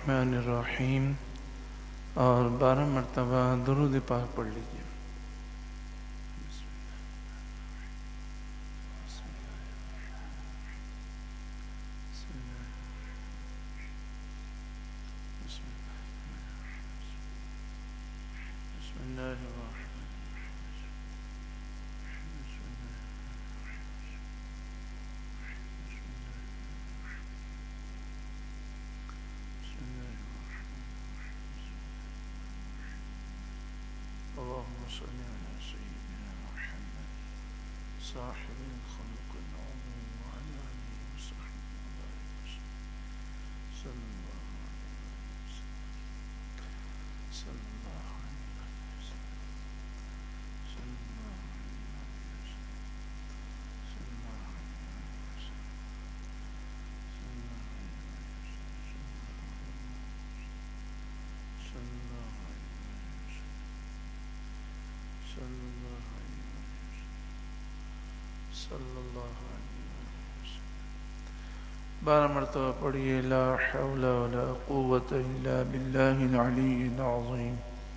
الرحمن الرحیم اور 12 مرتبہ درود پاک پڑھ لیجیے۔ اللهم صل على سيدنا محمد صاحب الخلق العظيم وعلى آله وصحبه وبارك وسلم صلى الله عليه وسلم صلى الله عليه وسلم صلى الله عليه وسلم صلى الله عليه وسلم صلى الله عليه وسلم صلى الله عليه وسلم صلى الله عليه وسلم 12 مرتبہ پڑھیے لا حول ولا قوة الا بالله العلی العظیم۔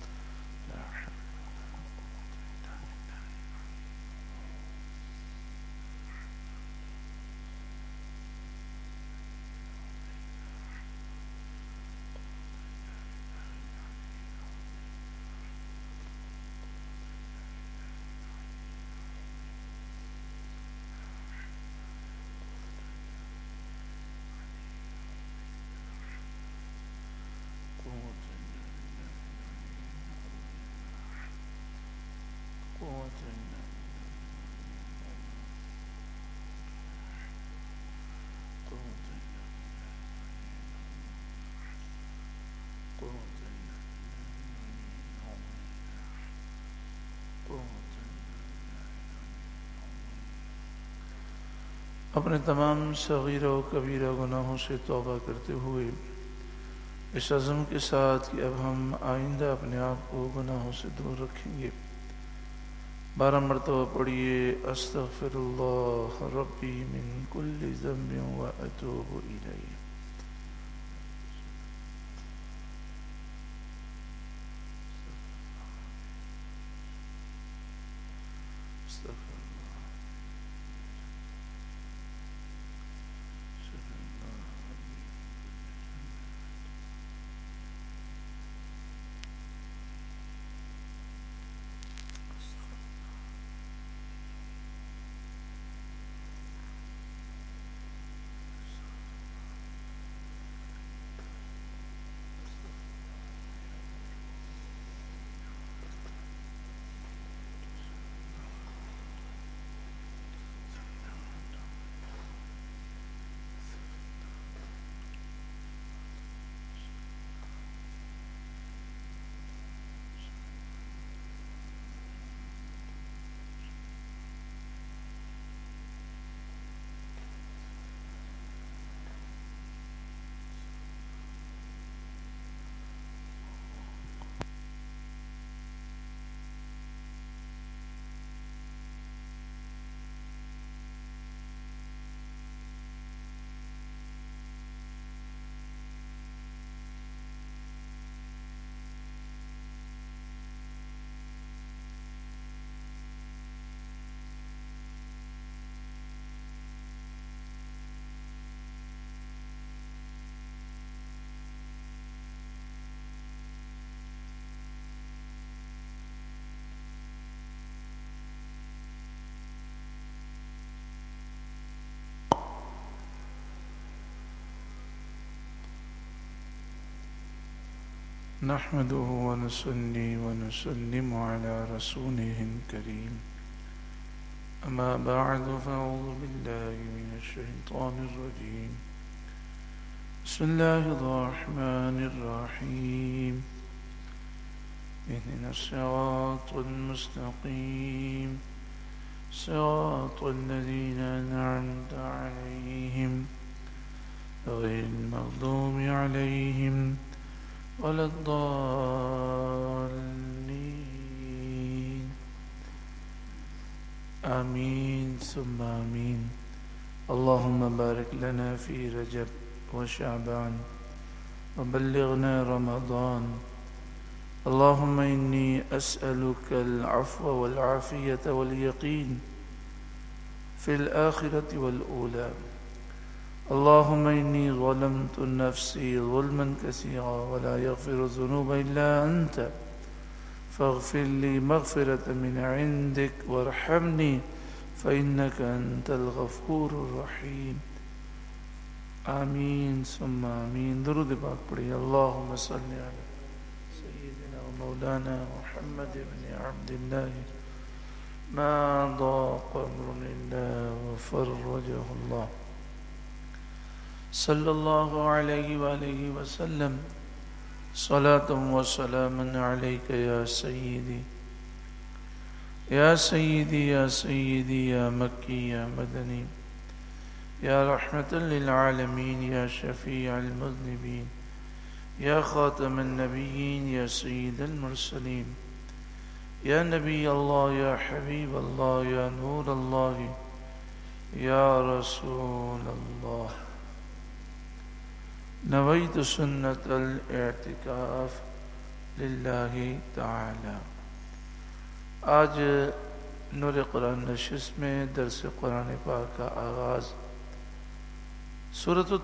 اپنے تمام صغیرہ و کبیرہ گناہوں سے توبہ کرتے ہوئے اس عزم کے ساتھ کہ اب ہم آئندہ اپنے آپ کو گناہوں سے دور رکھیں گے، 12 مرتبہ پڑھیے استغفر اللہ ربی من کل ذنب و اتوب الیہ۔ نحمده ونصلي ونسلم على رسوله الكريم، أما بعد فأعوذ بالله من الشيطان الرجيم، بسم الله الرحمن الرحيم، اهدنا الصراط المستقيم صراط الذين أنعمت عليهم غير المغضوب عليهم ولا الضالين آمين ثم آمين۔ اللهم بارك لنا في رجب وشعبان وبلغنا رمضان. اللهم إني أسألك العفو والعافية واليقين في الآخرة والأولى. اللهم إني ظلمت نفسي ظلما كثيرا ولا يغفر الذنوب إلا أنت فاغفر لي مغفرة من عندك وارحمني فإنك أنت الغفور الرحيم. آمين ثم آمين. درود پاک پڑھیے. اللهم صل على سيدنا ومولانا محمد بن عبد الله ما ضاق أمر إلا وفرجه الله صلى الله عليه وآله وسلم. صلاة وسلاما عليك يا سيدي يا سيدي يا سيدي يا مكي يا مدني يا رحمة للعالمين يا شفيع المذنبين يا خاتم النبيين يا سيد المرسلين يا نبي الله يا حبيب الله يا نور الله يا رسول الله. نويت سنة الاعتكاف لله تعالى. آج نور قرآن نشست میں درس قرآن پاک کا آغاز سورۃ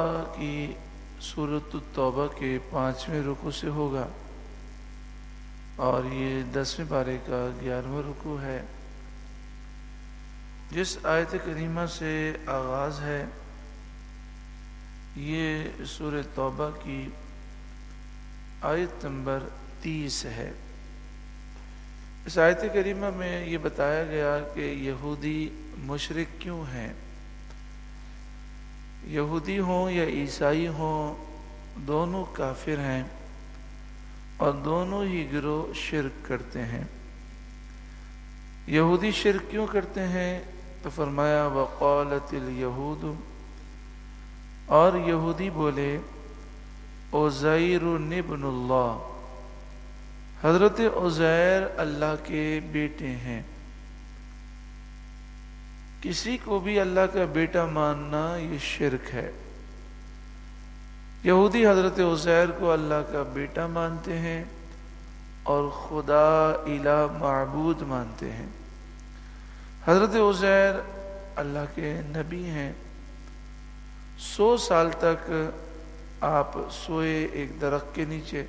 التوبہ کے 5ویں رکوع سے ہوگا اور یہ 10ویں پارے کا 11واں رکوع ہے. جس آیت کریمہ سے آغاز ہے یہ سورۃ توبہ کی آیت نمبر 30 ہے. اس آیت کریمہ میں یہ بتایا گیا کہ یہودی مشرک کیوں ہیں. یہودی ہوں یا عیسائی ہوں دونوں کافر ہیں اور دونوں ہی گروہ شرک کرتے ہیں. یہودی شرک کیوں کرتے ہیں تو فرمایا وقالت الیہود، اور یہودی بولے عزیر ابن اللہ، حضرت عزیر اللہ کے بیٹے ہیں. کسی کو بھی اللہ کا بیٹا ماننا یہ شرک ہے. یہودی حضرت عزیر کو اللہ کا بیٹا مانتے ہیں اور خدا الہ معبود مانتے ہیں. حضرت عزیر اللہ کے نبی ہیں. 100 سال تک آپ سوئے ایک درخت کے نیچے.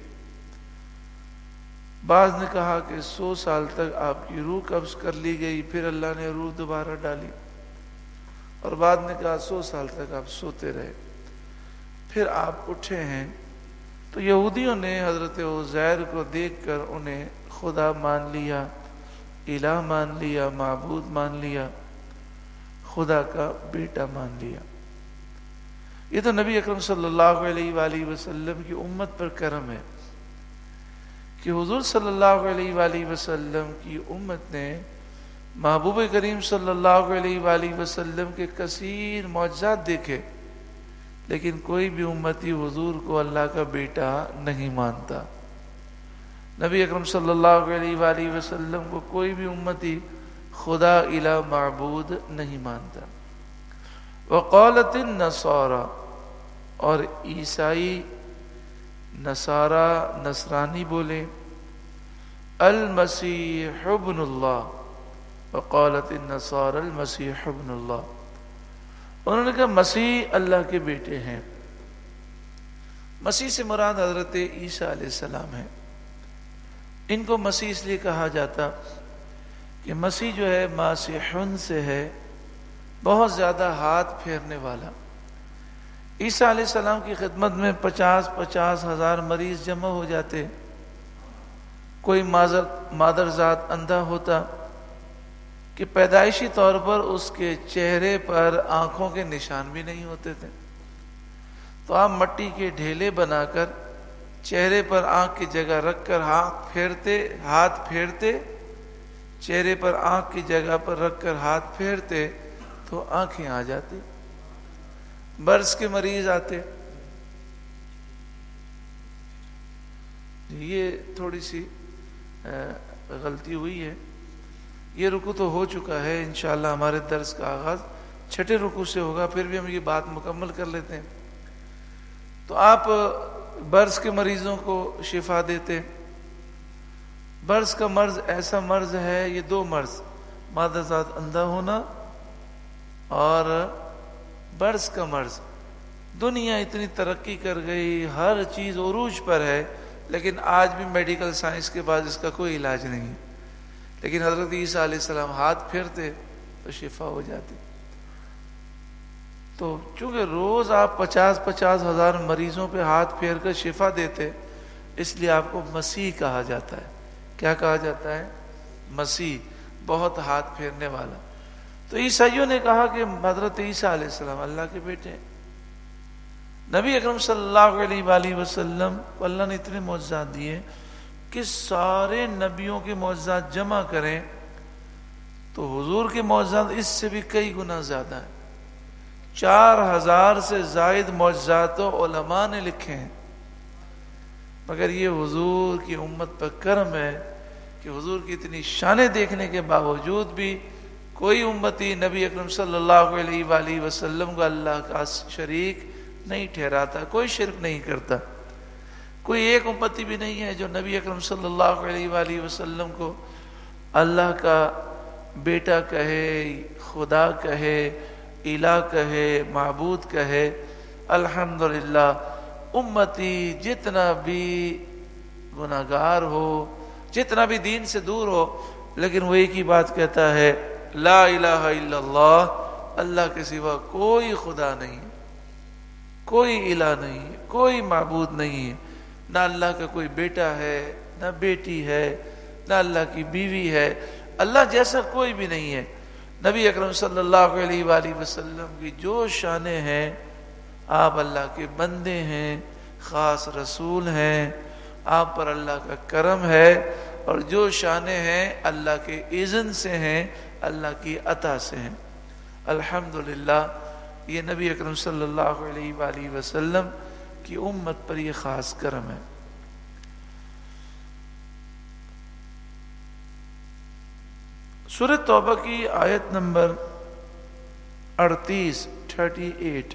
بعض نے کہا کہ 100 سال تک آپ کی روح قبض کر لی گئی، پھر اللہ نے روح دوبارہ ڈالی. اور بعد نے کہا 100 سال تک آپ سوتے رہے، پھر آپ اٹھے ہیں. تو یہودیوں نے حضرت عزیر کو دیکھ کر انہیں خدا مان لیا، الہ مان لیا، معبود مان لیا، خدا کا بیٹا مان لیا. یہ تو نبی اکرم صلی اللہ علیہ وآلہ وسلم کی امت پر کرم ہے کہ حضور صلی اللہ علیہ وآلہ وسلم کی امت نے محبوب کریم صلی اللہ علیہ وآلہ وسلم کے کثیر معجزات دیکھے، لیکن کوئی بھی امتی حضور کو اللہ کا بیٹا نہیں مانتا. نبی اکرم صلی اللہ علیہ وآلہ وسلم کو کوئی بھی امتی خدا الہ معبود نہیں مانتا. وقالت النصارى، اور عیسائی نصرانی بولے المسیح ابن اللہ. وقالت النصارى المسیح ابن اللہ، انہوں نے کہا مسیح اللہ کے بیٹے ہیں. مسیح سے مراد حضرت عیسیٰ علیہ السلام ہے. ان کو مسیح اس لیے کہا جاتا کہ مسیح جو ہے ماسیحن سے ہے، بہت زیادہ ہاتھ پھیرنے والا. عیسیٰ علیہ السلام کی خدمت میں 50 ہزار مریض جمع ہو جاتے. کوئی مادرزاد اندھا ہوتا کہ پیدائشی طور پر اس کے چہرے پر آنکھوں کے نشان بھی نہیں ہوتے تھے، تو آپ مٹی کے ڈھیلے بنا کر چہرے پر آنکھ کی جگہ رکھ کر ہاتھ پھیرتے، چہرے پر آنکھ کی جگہ پر رکھ کر ہاتھ پھیرتے تو آنکھیں آ جاتی. برس کے مریض آتے. یہ تھوڑی سی غلطی ہوئی ہے. یہ رکوع تو ہو چکا ہے، انشاءاللہ ہمارے درس کا آغاز 6 رکوع سے ہوگا، پھر بھی ہم یہ بات مکمل کر لیتے ہیں. تو آپ برس کے مریضوں کو شفا دیتے. برس کا مرض ایسا مرض ہے، یہ دو مرض، مادہ ذات اندھا ہونا اور برس کا مرض. دنیا اتنی ترقی کر گئی، ہر چیز عروج پر ہے، لیکن آج بھی میڈیکل سائنس کے بعد اس کا کوئی علاج نہیں ہے. لیکن حضرت عیسیٰ علیہ السلام ہاتھ پھیرتے تو شفا ہو جاتی. تو چونکہ روز آپ 50,000 ہزار مریضوں پہ ہاتھ پھیر کر شفا دیتے، اس لیے آپ کو مسیح کہا جاتا ہے. کیا کہا جاتا ہے؟ مسیح، بہت ہاتھ پھیرنے والا. تو عیسائیوں نے کہا کہ حضرت عیسیٰ علیہ السلام اللہ کے بیٹے ہیں. نبی اکرم صلی اللہ علیہ وآلہ وسلم کو اللہ نے اتنے معجزات دیے کہ سارے نبیوں کے معجزات جمع کریں تو حضور کے معجزات اس سے بھی کئی گنا زیادہ ہیں. 4,000 سے زائد معجزات علماء نے لکھے ہیں. مگر یہ حضور کی امت پر کرم ہے کہ حضور کی اتنی شانیں دیکھنے کے باوجود بھی کوئی امتی نبی اکرم صلی اللہ علیہ وآلہ وسلم کو اللہ کا شریک نہیں ٹھہراتا، کوئی شرک نہیں کرتا. کوئی ایک امتی بھی نہیں ہے جو نبی اکرم صلی اللہ علیہ وآلہ وسلم کو اللہ کا بیٹا کہے، خدا کہے، الہ کہے، معبود کہے. الحمدللہ امتی جتنا بھی گناہگار ہو، جتنا بھی دین سے دور ہو، لیکن وہ ایک ہی بات کہتا ہے، لا الہ الا اللہ، اللہ کے سوا کوئی خدا نہیں ہے، کوئی الہ نہیں ہے، کوئی معبود نہیں ہے. نہ اللہ کا کوئی بیٹا ہے، نہ بیٹی ہے، نہ اللہ کی بیوی ہے، اللہ جیسا کوئی بھی نہیں ہے. نبی اکرم صلی اللہ علیہ وآلہ وسلم کی جو شانیں ہیں، آپ اللہ کے بندے ہیں، خاص رسول ہیں، آپ پر اللہ کا کرم ہے، اور جو شانیں ہیں اللہ کے اذن سے ہیں، اللہ کی عطا سے ہیں. الحمدللہ یہ نبی اکرم صلی اللہ علیہ وآلہ وسلم کی امت پر یہ خاص کرم ہے. سورہ توبہ کی آیت نمبر 38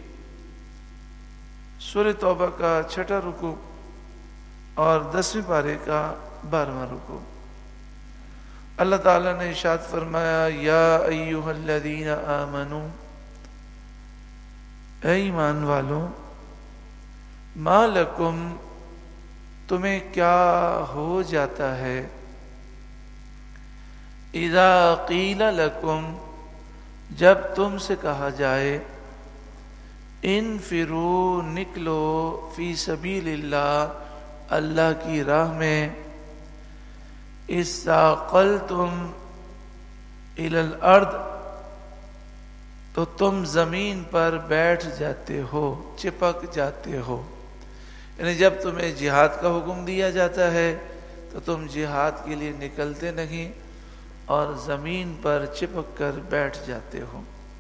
سورہ توبہ کا 6واں رکوع اور 10ویں پارے کا 12واں رکوع. اللہ تعالیٰ نے ارشاد فرمایا، یا ایھا الذین آمنوا، اے ایمان والو، ما لکم، تمہیں کیا ہو جاتا ہے، اذا قیل لکم، جب تم سے کہا جائے، انفروا، نکلو، فی سبیل اللہ، اللہ کی راہ میں، استاقلتم الی الارض، تو تم زمین پر بیٹھ جاتے ہو، چپک جاتے ہو. یعنی جب تمہیں جہاد کا حکم دیا جاتا ہے تو تم جہاد کے لیے نکلتے نہیں اور زمین پر چپک کر بیٹھ جاتے ہو.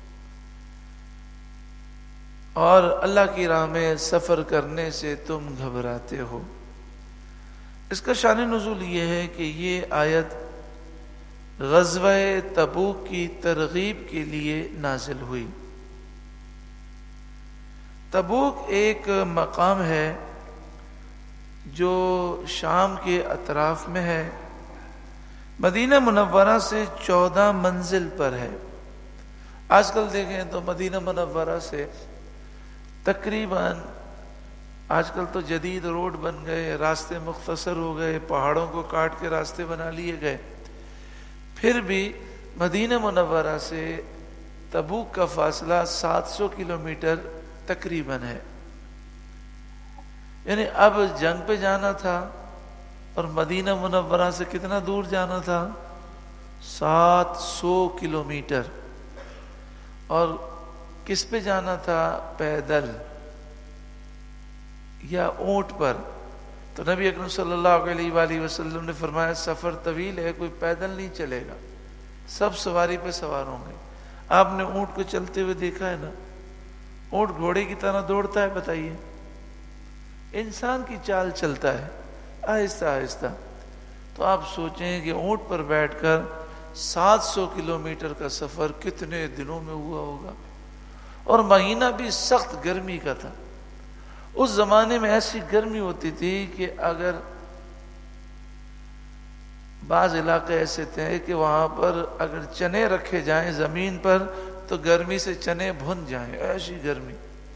اور اللہ کی راہ میں سفر کرنے سے تم گھبراتے ہو. اس کا شان نزول یہ ہے کہ یہ آیت غزوہ تبوک کی ترغیب کے لیے نازل ہوئی. تبوک ایک مقام ہے جو شام کے اطراف میں ہے، مدینہ منورہ سے 14 منزل پر ہے. آج کل دیکھیں تو مدینہ منورہ سے تقریباً، آج کل تو جدید روڈ بن گئے، راستے مختصر ہو گئے، پہاڑوں کو کاٹ کے راستے بنا لیے گئے، پھر بھی مدینہ منورہ سے تبوک کا فاصلہ 700 کلومیٹر تقریباً ہے. یعنی اب جنگ پہ جانا تھا اور مدینہ منورہ سے کتنا دور جانا تھا؟ 700 کلومیٹر. اور کس پہ جانا تھا؟ پیدل یا اونٹ پر. تو نبی اکرم صلی اللہ علیہ وآلہ وسلم نے فرمایا سفر طویل ہے، کوئی پیدل نہیں چلے گا، سب سواری پہ سوار ہوں گے. آپ نے اونٹ کو چلتے ہوئے دیکھا ہے نا؟ اونٹ گھوڑے کی طرح دوڑتا ہے؟ بتائیے. انسان کی چال چلتا ہے، آہستہ آہستہ. تو آپ سوچیں کہ اونٹ پر بیٹھ کر 700 کلومیٹر کا سفر کتنے دنوں میں ہوا ہوگا، اور مہینہ بھی سخت گرمی کا تھا. اس زمانے میں ایسی گرمی ہوتی تھی کہ اگر بعض علاقے ایسے تھے کہ وہاں پر اگر چنے رکھے جائیں زمین پر تو گرمی سے چنے بھن جائیں، ایسی گرمی.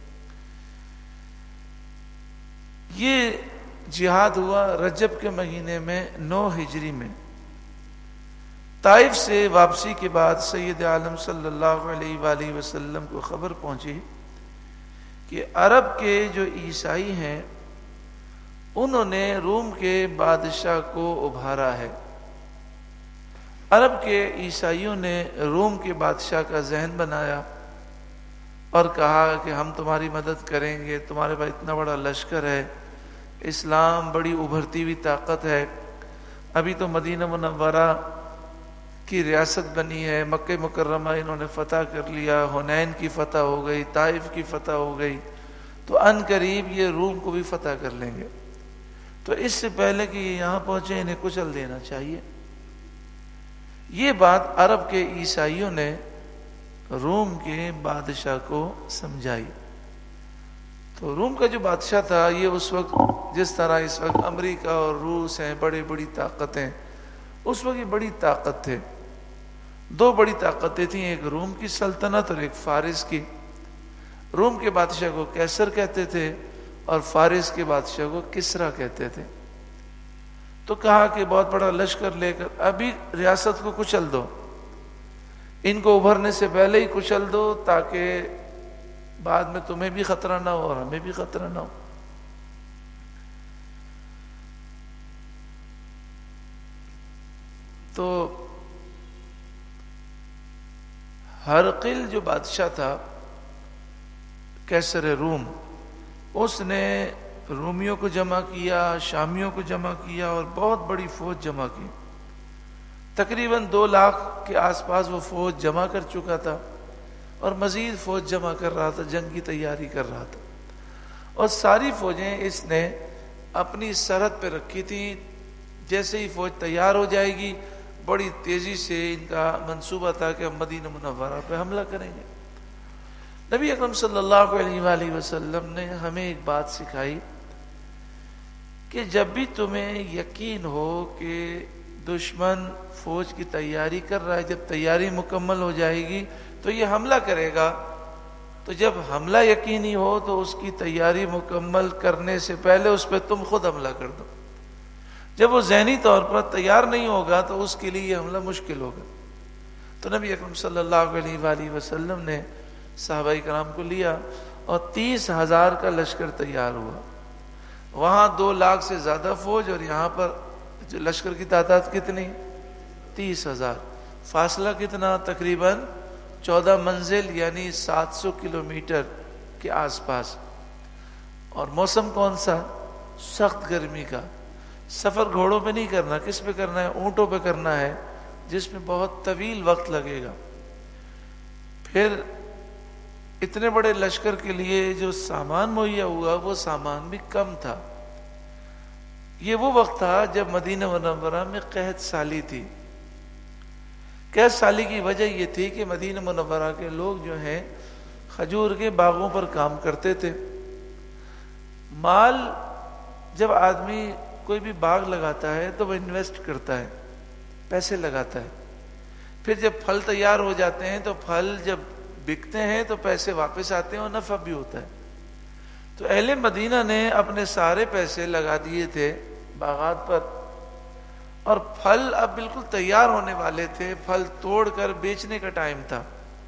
یہ جہاد ہوا رجب کے مہینے میں 9 ہجری میں. طائف سے واپسی کے بعد سید عالم صلی اللہ علیہ وآلہ وسلم کو خبر پہنچی کہ عرب کے جو عیسائی ہیں انہوں نے روم کے بادشاہ کو ابھارا ہے. عرب کے عیسائیوں نے روم کے بادشاہ کا ذہن بنایا اور کہا کہ ہم تمہاری مدد کریں گے، تمہارے پاس اتنا بڑا لشکر ہے، اسلام بڑی ابھرتی ہوئی طاقت ہے، ابھی تو مدینہ منورہ کی ریاست بنی ہے، مکہ مکرمہ انہوں نے فتح کر لیا، حنین کی فتح ہو گئی، طائف کی فتح ہو گئی، تو ان قریب یہ روم کو بھی فتح کر لیں گے، تو اس سے پہلے کہ یہ یہاں پہنچے انہیں کچل دینا چاہیے. یہ بات عرب کے عیسائیوں نے روم کے بادشاہ کو سمجھائی. تو روم کا جو بادشاہ تھا یہ اس وقت جس طرح اس وقت امریکہ اور روس ہیں بڑی بڑی طاقتیں، اس وقت یہ بڑی طاقت تھے. 2 بڑی طاقتیں تھیں، ایک روم کی سلطنت اور ایک فارس کی. روم کے بادشاہ کو کیسر کہتے تھے اور فارس کے بادشاہ کو کسرا کہتے تھے. تو کہا کہ بہت بڑا لشکر لے کر ابھی ریاست کو کچل دو، ان کو ابھرنے سے پہلے ہی کچل دو تاکہ بعد میں تمہیں بھی خطرہ نہ ہو اور ہمیں بھی خطرہ نہ ہو. تو ہرقل جو بادشاہ تھا کیسر روم، اس نے رومیوں کو جمع کیا، شامیوں کو جمع کیا اور بہت بڑی فوج جمع کی. تقریباً 2 لاکھ کے آس پاس وہ فوج جمع کر چکا تھا اور مزید فوج جمع کر رہا تھا، جنگ کی تیاری کر رہا تھا. اور ساری فوجیں اس نے اپنی سرحد پہ رکھی تھی. جیسے ہی فوج تیار ہو جائے گی بڑی تیزی سے ان کا منصوبہ تھا کہ ہم مدینہ منورہ پہ حملہ کریں گے. نبی اکرم صلی اللہ علیہ وآلہ وسلم نے ہمیں ایک بات سکھائی کہ جب بھی تمہیں یقین ہو کہ دشمن فوج کی تیاری کر رہا ہے، جب تیاری مکمل ہو جائے گی تو یہ حملہ کرے گا، تو جب حملہ یقینی ہو تو اس کی تیاری مکمل کرنے سے پہلے اس پہ تم خود حملہ کر دو. جب وہ ذہنی طور پر تیار نہیں ہوگا تو اس کے لیے یہ حملہ مشکل ہوگا. تو نبی اکرم صلی اللہ علیہ وآلہ وسلم نے صحابہ کرام کو لیا اور 30,000 کا لشکر تیار ہوا. وہاں 2 لاکھ سے زیادہ فوج اور یہاں پر جو لشکر کی تعداد کتنی؟ 30,000. فاصلہ کتنا؟ تقریباً 14 منزل یعنی 700 کلومیٹر کے آس پاس. اور موسم کون سا؟ سخت گرمی کا. سفر گھوڑوں پہ نہیں کرنا، کس پہ کرنا ہے؟ اونٹوں پہ کرنا ہے، جس میں بہت طویل وقت لگے گا. پھر اتنے بڑے لشکر کے لیے جو سامان مہیا ہوا وہ سامان بھی کم تھا. یہ وہ وقت تھا جب مدینہ منورہ میں قحط سالی تھی. قحط سالی کی وجہ یہ تھی کہ مدینہ منورہ کے لوگ جو ہیں کھجور کے باغوں پر کام کرتے تھے. مال جب آدمی کوئی بھی باغ لگاتا ہے تو وہ انویسٹ کرتا ہے، پیسے لگاتا ہے. پھر جب پھل تیار ہو جاتے ہیں تو پھل جب بکتے ہیں تو پیسے واپس آتے ہیں اور نفع بھی ہوتا ہے. تو اہل مدینہ نے اپنے سارے پیسے لگا دیے تھے باغات پر، اور پھل اب بالکل تیار ہونے والے تھے. پھل توڑ کر بیچنے کا ٹائم تھا.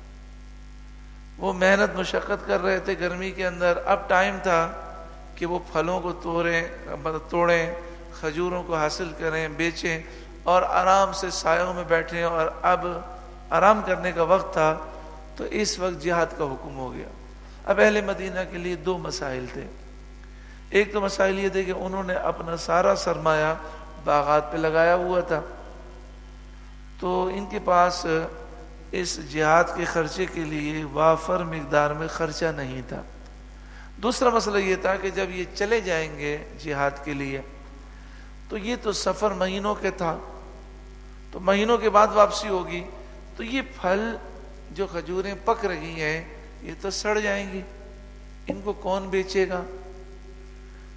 وہ محنت مشقت کر رہے تھے گرمی کے اندر. اب ٹائم تھا کہ وہ پھلوں کو توڑیں، کھجوروں کو حاصل کریں، بیچیں اور آرام سے سایوں میں بیٹھیں. اور اب آرام کرنے کا وقت تھا. تو اس وقت جہاد کا حکم ہو گیا. اب اہل مدینہ کے لیے 2 مسائل تھے. ایک تو مسائل یہ تھے کہ انہوں نے اپنا سارا سرمایہ باغات پہ لگایا ہوا تھا، تو ان کے پاس اس جہاد کے خرچے کے لیے وافر مقدار میں خرچہ نہیں تھا. دوسرا مسئلہ یہ تھا کہ جب یہ چلے جائیں گے جہاد کے لیے تو یہ تو سفر مہینوں کے تھا، تو مہینوں کے بعد واپسی ہوگی، تو یہ پھل جو کھجوریں پک رہی ہیں یہ تو سڑ جائیں گی، ان کو کون بیچے گا؟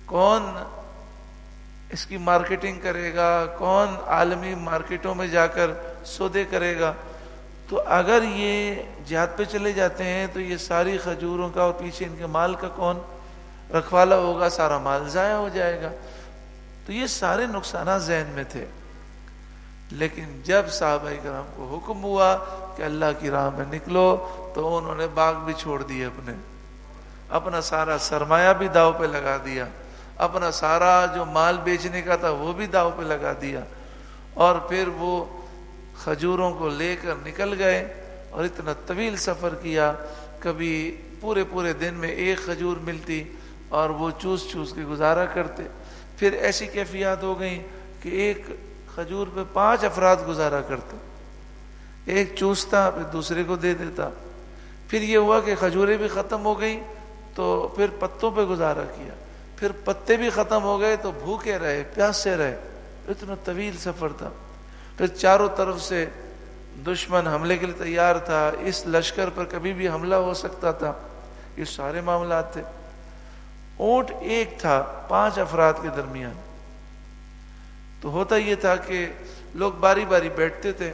کون اس کی مارکیٹنگ کرے گا، کون عالمی مارکیٹوں میں جا کر سودے کرے گا؟ تو اگر یہ جہاد پہ چلے جاتے ہیں تو یہ ساری کھجوروں کا اور پیچھے ان کے مال کا کون رکھوالا ہوگا؟ سارا مال ضائع ہو جائے گا۔ تو یہ سارے نقصانات ذہن میں تھے، لیکن جب صحابہ کرام کو حکم ہوا کہ اللہ کی راہ میں نکلو تو انہوں نے باغ بھی چھوڑ دیے، اپنا سارا سرمایہ بھی داؤ پہ لگا دیا، اپنا سارا جو مال بیچنے کا تھا وہ بھی داؤ پہ لگا دیا، اور پھر وہ کھجوروں کو لے کر نکل گئے اور اتنا طویل سفر کیا۔ کبھی پورے دن میں ایک کھجور ملتی اور وہ چوس چوس کے گزارا کرتے۔ پھر ایسی کیفیات ہو گئیں کہ ایک کھجور پہ 5 افراد گزارا کرتے، ایک چوستا پھر دوسرے کو دے دیتا۔ پھر یہ ہوا کہ کھجوریں بھی ختم ہو گئیں تو پھر پتوں پہ گزارا کیا، پھر پتے بھی ختم ہو گئے تو بھوکے رہے، پیاسے رہے۔ اتنا طویل سفر تھا۔ پھر چاروں طرف سے دشمن حملے کے لیے تیار تھا، اس لشکر پر کبھی بھی حملہ ہو سکتا تھا، یہ سارے معاملات تھے۔ اونٹ ایک تھا 5 افراد کے درمیان، تو ہوتا یہ تھا کہ لوگ باری باری بیٹھتے تھے،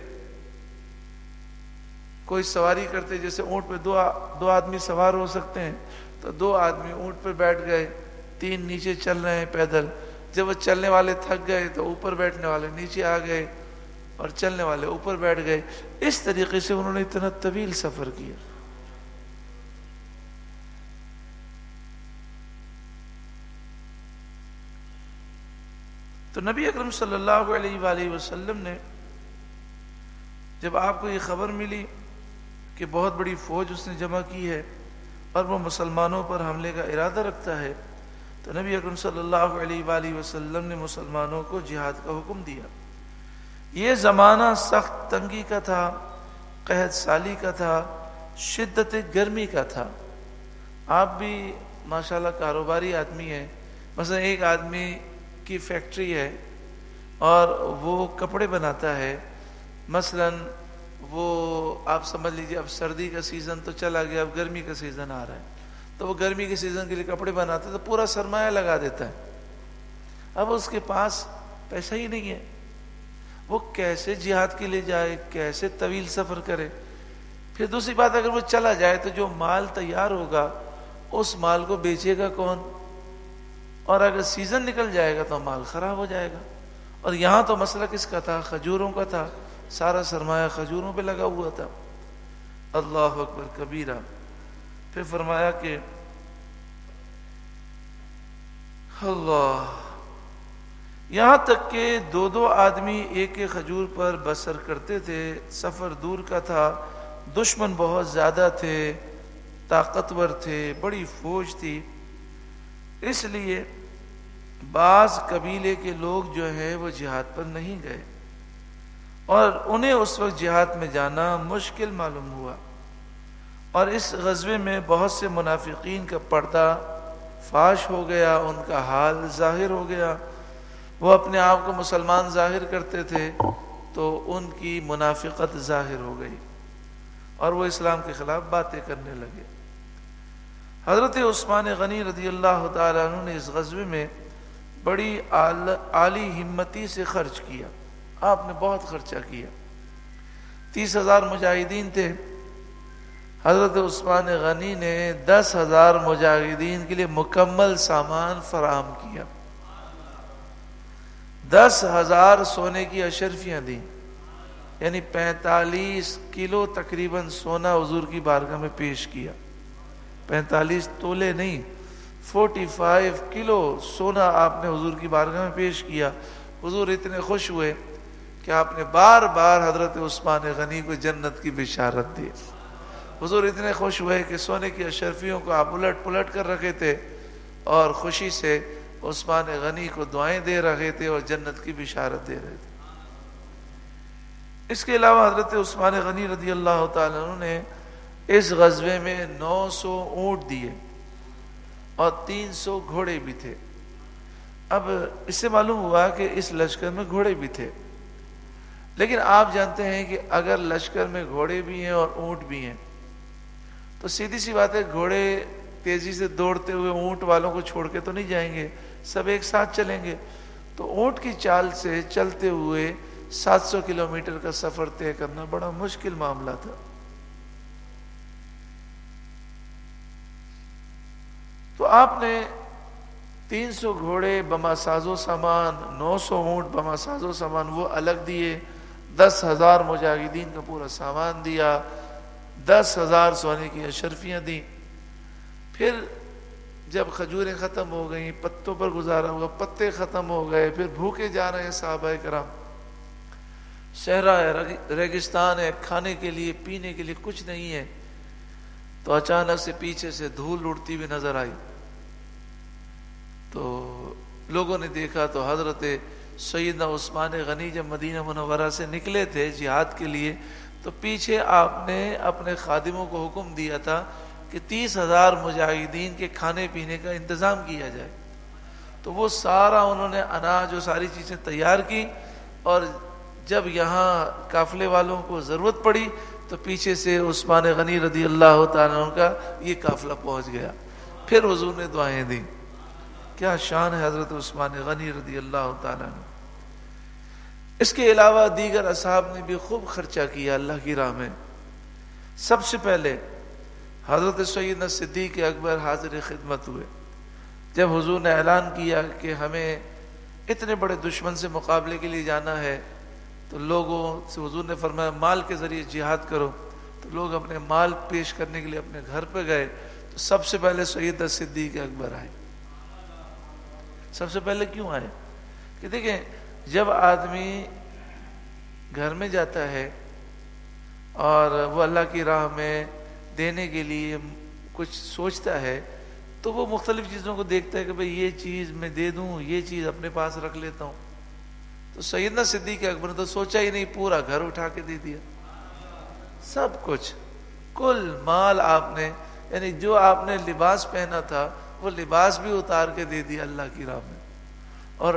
کوئی سواری کرتے، جیسے اونٹ پہ دو آدمی سوار ہو سکتے ہیں، تو 2 آدمی اونٹ پہ بیٹھ گئے، 3 نیچے چل رہے ہیں پیدل۔ جب وہ چلنے والے تھک گئے تو اوپر بیٹھنے والے نیچے آ گئے اور چلنے والے اوپر بیٹھ گئے۔ اس طریقے سے انہوں نے اتنا طویل سفر کیا۔ تو نبی اکرم صلی اللہ علیہ وآلہ وسلم نے جب آپ کو یہ خبر ملی کہ بہت بڑی فوج اس نے جمع کی ہے اور وہ مسلمانوں پر حملے کا ارادہ رکھتا ہے، تو نبی اکرم صلی اللہ علیہ وآلہ وسلم نے مسلمانوں کو جہاد کا حکم دیا۔ یہ زمانہ سخت تنگی کا تھا، قحط سالی کا تھا، شدت گرمی کا تھا۔ آپ بھی ماشاءاللہ کاروباری آدمی ہیں، مثلا ایک آدمی کی فیکٹری ہے اور وہ کپڑے بناتا ہے، مثلا وہ آپ سمجھ لیجئے اب سردی کا سیزن تو چلا گیا، اب گرمی کا سیزن آ رہا ہے، تو وہ گرمی کے سیزن کے لیے کپڑے بناتا ہے تو پورا سرمایہ لگا دیتا ہے۔ اب اس کے پاس پیسہ ہی نہیں ہے، وہ کیسے جہاد کے لیے جائے، کیسے طویل سفر کرے؟ پھر دوسری بات، اگر وہ چلا جائے تو جو مال تیار ہوگا اس مال کو بیچے گا کون؟ اور اگر سیزن نکل جائے گا تو مال خراب ہو جائے گا۔ اور یہاں تو مسئلہ کس کا تھا؟ کھجوروں کا تھا، سارا سرمایہ کھجوروں پہ لگا ہوا تھا۔ اللہ اکبر کبیرہ۔ پھر فرمایا کہ اللہ، یہاں تک کہ 2 آدمی ایک کھجور پر بسر کرتے تھے۔ سفر دور کا تھا، دشمن بہت زیادہ تھے، طاقتور تھے، بڑی فوج تھی، اس لیے بعض قبیلے کے لوگ جو ہے وہ جہاد پر نہیں گئے اور انہیں اس وقت جہاد میں جانا مشکل معلوم ہوا۔ اور اس غزوے میں بہت سے منافقین کا پردہ فاش ہو گیا، ان کا حال ظاہر ہو گیا۔ وہ اپنے آپ کو مسلمان ظاہر کرتے تھے تو ان کی منافقت ظاہر ہو گئی اور وہ اسلام کے خلاف باتیں کرنے لگے۔ حضرت عثمان غنی رضی اللہ تعالیٰ عنہ نے اس غزوے میں بڑی عالی ہمتی سے خرچ کیا، آپ نے بہت خرچہ کیا۔ 30,000 مجاہدین تھے، حضرت عثمان غنی نے 10,000 مجاہدین کے لیے مکمل سامان فراہم کیا۔ 10,000 سونے کی اشرفیاں دیں، یعنی 45 کلو تقریباً سونا حضور کی بارگاہ میں پیش کیا۔ 45 تولے نہیں، 45 کلو سونا آپ نے حضور کی بارگاہ میں پیش کیا۔ حضور اتنے خوش ہوئے کہ آپ نے بار بار حضرت عثمان غنی کو جنت کی بشارت دی۔ حضور اتنے خوش ہوئے کہ سونے کی اشرفیوں کو آپ الٹ پلٹ کر رکھے تھے اور خوشی سے عثمان غنی کو دعائیں دے رہے تھے اور جنت کی بشارت دے رہے تھے۔ اس کے علاوہ حضرت عثمان غنی رضی اللہ تعالیٰ عنہ نے اس غزوے میں 900 اونٹ دیے اور 300 گھوڑے بھی تھے۔ اب اس سے معلوم ہوا کہ اس لشکر میں گھوڑے بھی تھے، لیکن آپ جانتے ہیں کہ اگر لشکر میں گھوڑے بھی ہیں اور اونٹ بھی ہیں تو سیدھی سی بات ہے، گھوڑے تیزی سے دوڑتے ہوئے اونٹ والوں کو چھوڑ کے تو نہیں جائیں گے، سب ایک ساتھ چلیں گے. تو اونٹ کی چال سے چلتے ہوئے 700 کلومیٹر کا سفر طے کرنا بڑا مشکل معاملہ تھا. تو آپ نے 300 گھوڑے بما ساز و سامان، 900 اونٹ بما ساز و سامان وہ الگ دیے، 10,000 مجاہدین کا پورا سامان دیا، 10,000 سونے کی اشرفیاں دی. پھر جب کھجوریں ختم ہو گئیں، پتوں پر گزارا ہوا، پتے ختم ہو گئے، پھر بھوکے جا رہے ہیں صحابہ کرام. صحرا ہے، ریگستان ہے، کھانے کے لیے پینے کے لیے کچھ نہیں ہے. تو اچانک سے پیچھے سے دھول اڑتی ہوئی نظر آئی. تو لوگوں نے دیکھا تو حضرت سیدنا عثمان غنی جب مدینہ منورہ سے نکلے تھے جہاد کے لیے، تو پیچھے آپ نے اپنے خادموں کو حکم دیا تھا کہ 30,000 مجاہدین کے کھانے پینے کا انتظام کیا جائے. تو وہ سارا انہوں نے اناج اور ساری چیزیں تیار کی، اور جب یہاں قافلے والوں کو ضرورت پڑی تو پیچھے سے عثمان غنی رضی اللہ تعالیٰ عنہ کا یہ قافلہ پہنچ گیا. پھر حضور نے دعائیں دی. کیا شان ہے حضرت عثمان غنی رضی اللہ تعالیٰ عنہ. اس کے علاوہ دیگر اصحاب نے بھی خوب خرچہ کیا اللہ کی راہ میں. سب سے پہلے حضرت سیدنا صدیق اکبر حاضر خدمت ہوئے. جب حضور نے اعلان کیا کہ ہمیں اتنے بڑے دشمن سے مقابلے کے لیے جانا ہے، تو لوگوں سے حضور نے فرمایا مال کے ذریعے جہاد کرو. تو لوگ اپنے مال پیش کرنے کے لیے اپنے گھر پہ گئے. تو سب سے پہلے سیدنا صدیق اکبر آئے. سب سے پہلے کیوں آئے؟ کہ دیکھیں جب آدمی گھر میں جاتا ہے اور وہ اللہ کی راہ میں دینے کے لیے کچھ سوچتا ہے، تو وہ مختلف چیزوں کو دیکھتا ہے کہ بھئی یہ چیز میں دے دوں، یہ چیز اپنے پاس رکھ لیتا ہوں. تو سیدنا صدیق اکبر نے تو سوچا ہی نہیں، پورا گھر اٹھا کے دے دیا. سب کچھ، کل مال آپ نے، یعنی جو آپ نے لباس پہنا تھا وہ لباس بھی اتار کے دے دیا اللہ کی راہ میں. اور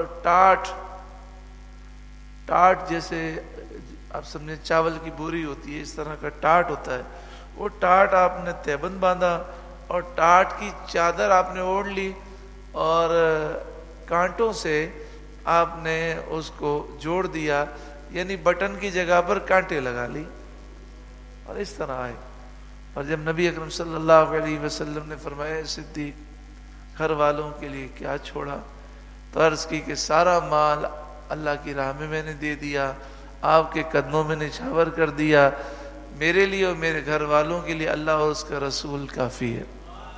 ٹاٹ جیسے آپ سمجھیں چاول کی بوری ہوتی ہے، اس طرح کا ٹاٹ ہوتا ہے، وہ ٹاٹ آپ نے تہبند باندھا اور ٹاٹ کی چادر آپ نے اوڑھ لی اور کانٹوں سے آپ نے اس کو جوڑ دیا، یعنی بٹن کی جگہ پر کانٹے لگا لی اور اس طرح آئے. اور جب نبی اکرم صلی اللہ علیہ وسلم نے فرمایا صدیق گھر والوں کے لیے کیا چھوڑا، تو عرض کی کہ سارا مال اللہ کی راہ میں نے دے دیا، آپ کے قدموں میں نچھاور کر دیا. میرے لیے اور میرے گھر والوں کے لیے اللہ اور اس کا رسول کافی ہے.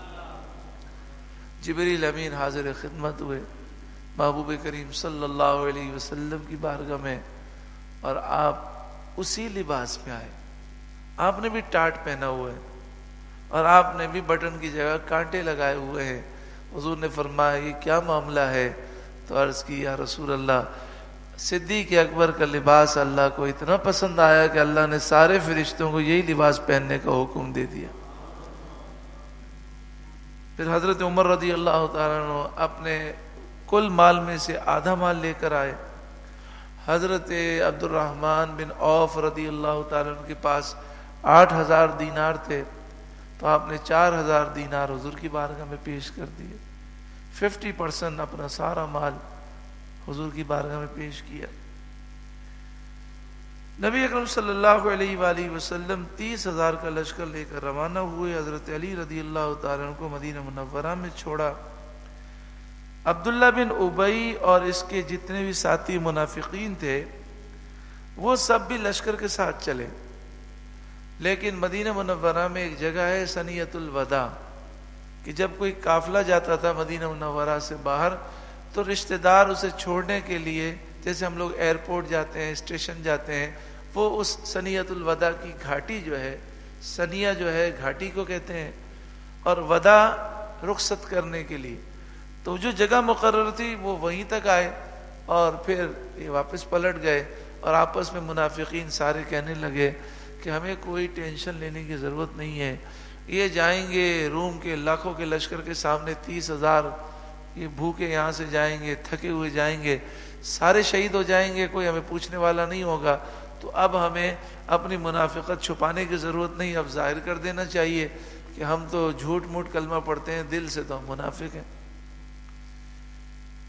جبریل امین حاضر خدمت ہوئے محبوب کریم صلی اللہ علیہ وسلم کی بارگاہ میں، اور آپ اسی لباس میں آئے. آپ نے بھی ٹاٹ پہنا ہوا ہے اور آپ نے بھی بٹن کی جگہ کانٹے لگائے ہوئے ہیں. حضور نے فرمایا یہ کیا معاملہ ہے؟ تو عرض کی یا رسول اللہ، صدیق اکبر کا لباس اللہ کو اتنا پسند آیا کہ اللہ نے سارے فرشتوں کو یہی لباس پہننے کا حکم دے دیا. پھر حضرت عمر رضی اللہ تعالیٰ عنہ اپنے کل مال میں سے آدھا مال لے کر آئے. حضرت عبد الرحمن بن عوف رضی اللہ تعالیٰ عنہ کے پاس 8,000 دینار تھے، تو آپ نے 4,000 دینار حضور کی بارگاہ میں پیش کر دیے. 50% اپنا سارا مال حضور کی بارگاہ میں پیش کیا. نبی اکرم صلی اللہ علیہ وآلہ وسلم 30,000 کا لشکر لے کر روانہ ہوئے. حضرت علی رضی اللہ تعالیٰ عنہ کو مدینہ منورہ میں چھوڑا. عبداللہ بن ابی اور اس کے جتنے بھی ساتھی منافقین تھے وہ سب بھی لشکر کے ساتھ چلے، لیکن مدینہ منورہ میں ایک جگہ ہے ثنیۃ الوداع، کہ جب کوئی قافلہ جاتا تھا مدینہ منورہ سے باہر تو رشتہ دار اسے چھوڑنے کے لیے، جیسے ہم لوگ ایئرپورٹ جاتے ہیں، اسٹیشن جاتے ہیں، وہ اس ثنیۃ الوداع کی گھاٹی جو ہے، ثنیہ جو ہے گھاٹی کو کہتے ہیں، اور وداع رخصت کرنے کے لیے، تو جو جگہ مقرر تھی وہ وہیں تک آئے اور پھر یہ واپس پلٹ گئے. اور آپس میں منافقین سارے کہنے لگے کہ ہمیں کوئی ٹینشن لینے کی ضرورت نہیں ہے، یہ جائیں گے روم کے لاکھوں کے لشکر کے سامنے، 30,000 یہ بھوکے یہاں سے جائیں گے، تھکے ہوئے جائیں گے، سارے شہید ہو جائیں گے، کوئی ہمیں پوچھنے والا نہیں ہوگا. تو اب ہمیں اپنی منافقت چھپانے کی ضرورت نہیں، اب ظاہر کر دینا چاہیے کہ ہم تو جھوٹ موٹ کلمہ پڑھتے ہیں، دل سے تو ہم منافق ہیں.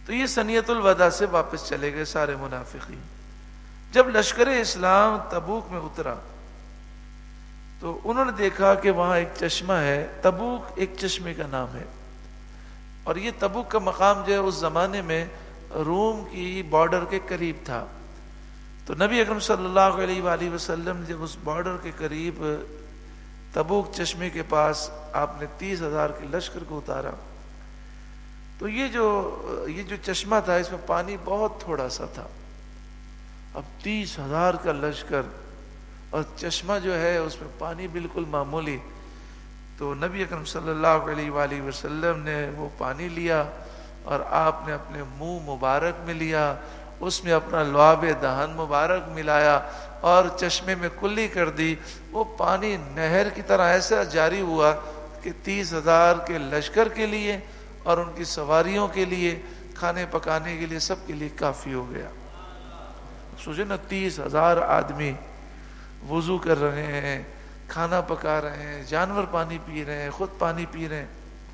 تو یہ سنیت الوداع سے واپس چلے گئے سارے منافقین۔ جب لشکر اسلام تبوک میں اترا تو انہوں نے دیکھا کہ وہاں ایک چشمہ ہے، تبوک ایک چشمے کا نام ہے، اور یہ تبوک کا مقام جو ہے اس زمانے میں روم کی بارڈر کے قریب تھا۔ تو نبی اکرم صلی اللہ علیہ وآلہ وسلم جب اس بارڈر کے قریب تبوک چشمے کے پاس آپ نے 30,000 کے لشکر کو اتارا، تو یہ جو چشمہ تھا اس میں پانی بہت تھوڑا سا تھا۔ اب 30,000 کا لشکر اور چشمہ جو ہے اس میں پانی بالکل معمولی، تو نبی اکرم صلی اللہ علیہ وآلہ وسلم نے وہ پانی لیا اور آپ نے اپنے منہ مبارک میں لیا، اس میں اپنا لعاب دہن مبارک ملایا اور چشمے میں کلی کر دی۔ وہ پانی نہر کی طرح ایسا جاری ہوا کہ 30,000 کے لشکر کے لیے اور ان کی سواریوں کے لیے، کھانے پکانے کے لیے، سب کے لیے کافی ہو گیا۔ سوچے نا، 30,000 آدمی وضو کر رہے ہیں، کھانا پکا رہے ہیں، جانور پانی پی رہے ہیں، خود پانی پی رہے ہیں۔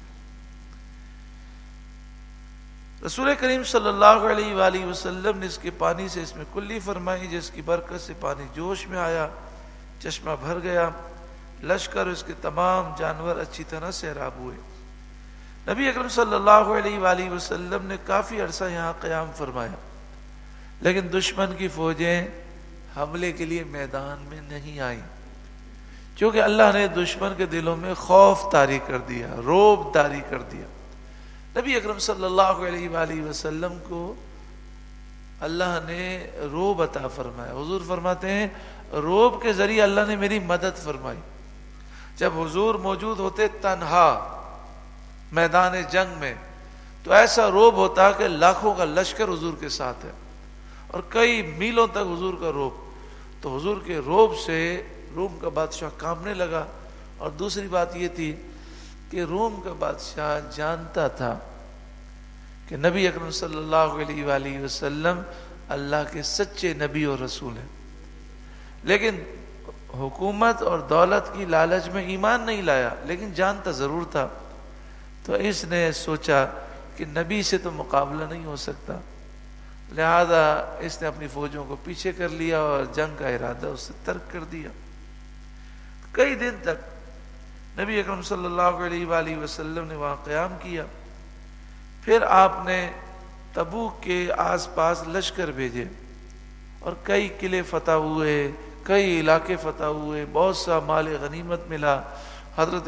رسول کریم صلی اللہ علیہ وآلہ وسلم نے اس کے پانی سے اس میں کلی فرمائی، جس کی برکت سے پانی جوش میں آیا، چشمہ بھر گیا، لشکر اس کے تمام جانور اچھی طرح سیراب ہوئے۔ نبی اکرم صلی اللہ علیہ وآلہ وسلم نے کافی عرصہ یہاں قیام فرمایا، لیکن دشمن کی فوجیں حملے کے لیے میدان میں نہیں آئیں، کیونکہ اللہ نے دشمن کے دلوں میں خوف طاری کر دیا، رعب طاری کر دیا۔ نبی اکرم صلی اللہ علیہ وآلہ وسلم کو اللہ نے رعب عطا فرمایا۔ حضور فرماتے ہیں رعب کے ذریعے اللہ نے میری مدد فرمائی۔ جب حضور موجود ہوتے تنہا میدان جنگ میں تو ایسا رعب ہوتا کہ لاکھوں کا لشکر حضور کے ساتھ ہے اور کئی میلوں تک حضور کا رعب، تو حضور کے رعب سے روم کا بادشاہ کانپنے لگا۔ اور دوسری بات یہ تھی کہ روم کا بادشاہ جانتا تھا کہ نبی اکرم صلی اللہ علیہ وآلہ وسلم اللہ کے سچے نبی اور رسول ہیں، لیکن حکومت اور دولت کی لالچ میں ایمان نہیں لایا، لیکن جانتا ضرور تھا۔ تو اس نے سوچا کہ نبی سے تو مقابلہ نہیں ہو سکتا، لہذا اس نے اپنی فوجوں کو پیچھے کر لیا اور جنگ کا ارادہ اس سے ترک کر دیا۔ کئی دن تک نبی اکرم صلی اللہ علیہ وآلہ وسلم نے وہاں قیام کیا۔ پھر آپ نے تبوک کے آس پاس لشکر بھیجے اور کئی قلعے فتح ہوئے، کئی علاقے فتح ہوئے، بہت سا مال غنیمت ملا۔ حضرت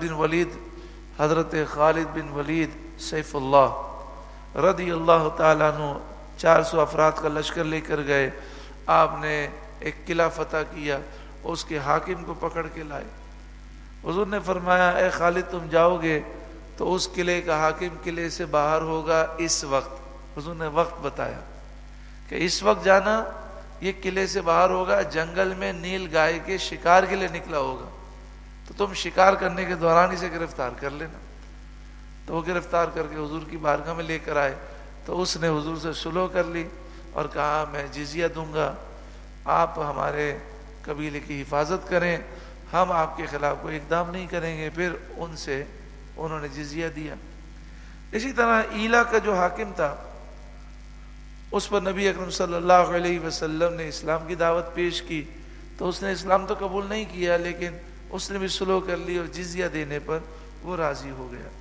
خالد بن ولید سیف اللہ رضی اللہ تعالیٰ عنہ 400 افراد کا لشکر لے کر گئے۔ آپ نے ایک قلعہ فتح کیا، اس کے حاکم کو پکڑ کے لائے۔ حضور نے فرمایا اے خالد تم جاؤ گے تو اس قلعے کا حاکم قلعے سے باہر ہوگا اس وقت۔ حضور نے وقت بتایا کہ اس وقت جانا، یہ قلعے سے باہر ہوگا، جنگل میں نیل گائے کے شکار کے لیے نکلا ہوگا، تو تم شکار کرنے کے دوران اسے گرفتار کر لینا۔ تو وہ گرفتار کر کے حضور کی بارگاہ میں لے کر آئے، تو اس نے حضور سے صلح کر لی اور کہا میں جزیہ دوں گا، آپ ہمارے قبیلے کی حفاظت کریں، ہم آپ کے خلاف کوئی اقدام نہیں کریں گے۔ پھر ان سے انہوں نے جزیہ دیا۔ اسی طرح ایلا کا جو حاکم تھا، اس پر نبی اکرم صلی اللہ علیہ وسلم نے اسلام کی دعوت پیش کی، تو اس نے اسلام تو قبول نہیں کیا، لیکن اس نے بھی صلح کر لی اور جزیہ دینے پر وہ راضی ہو گیا۔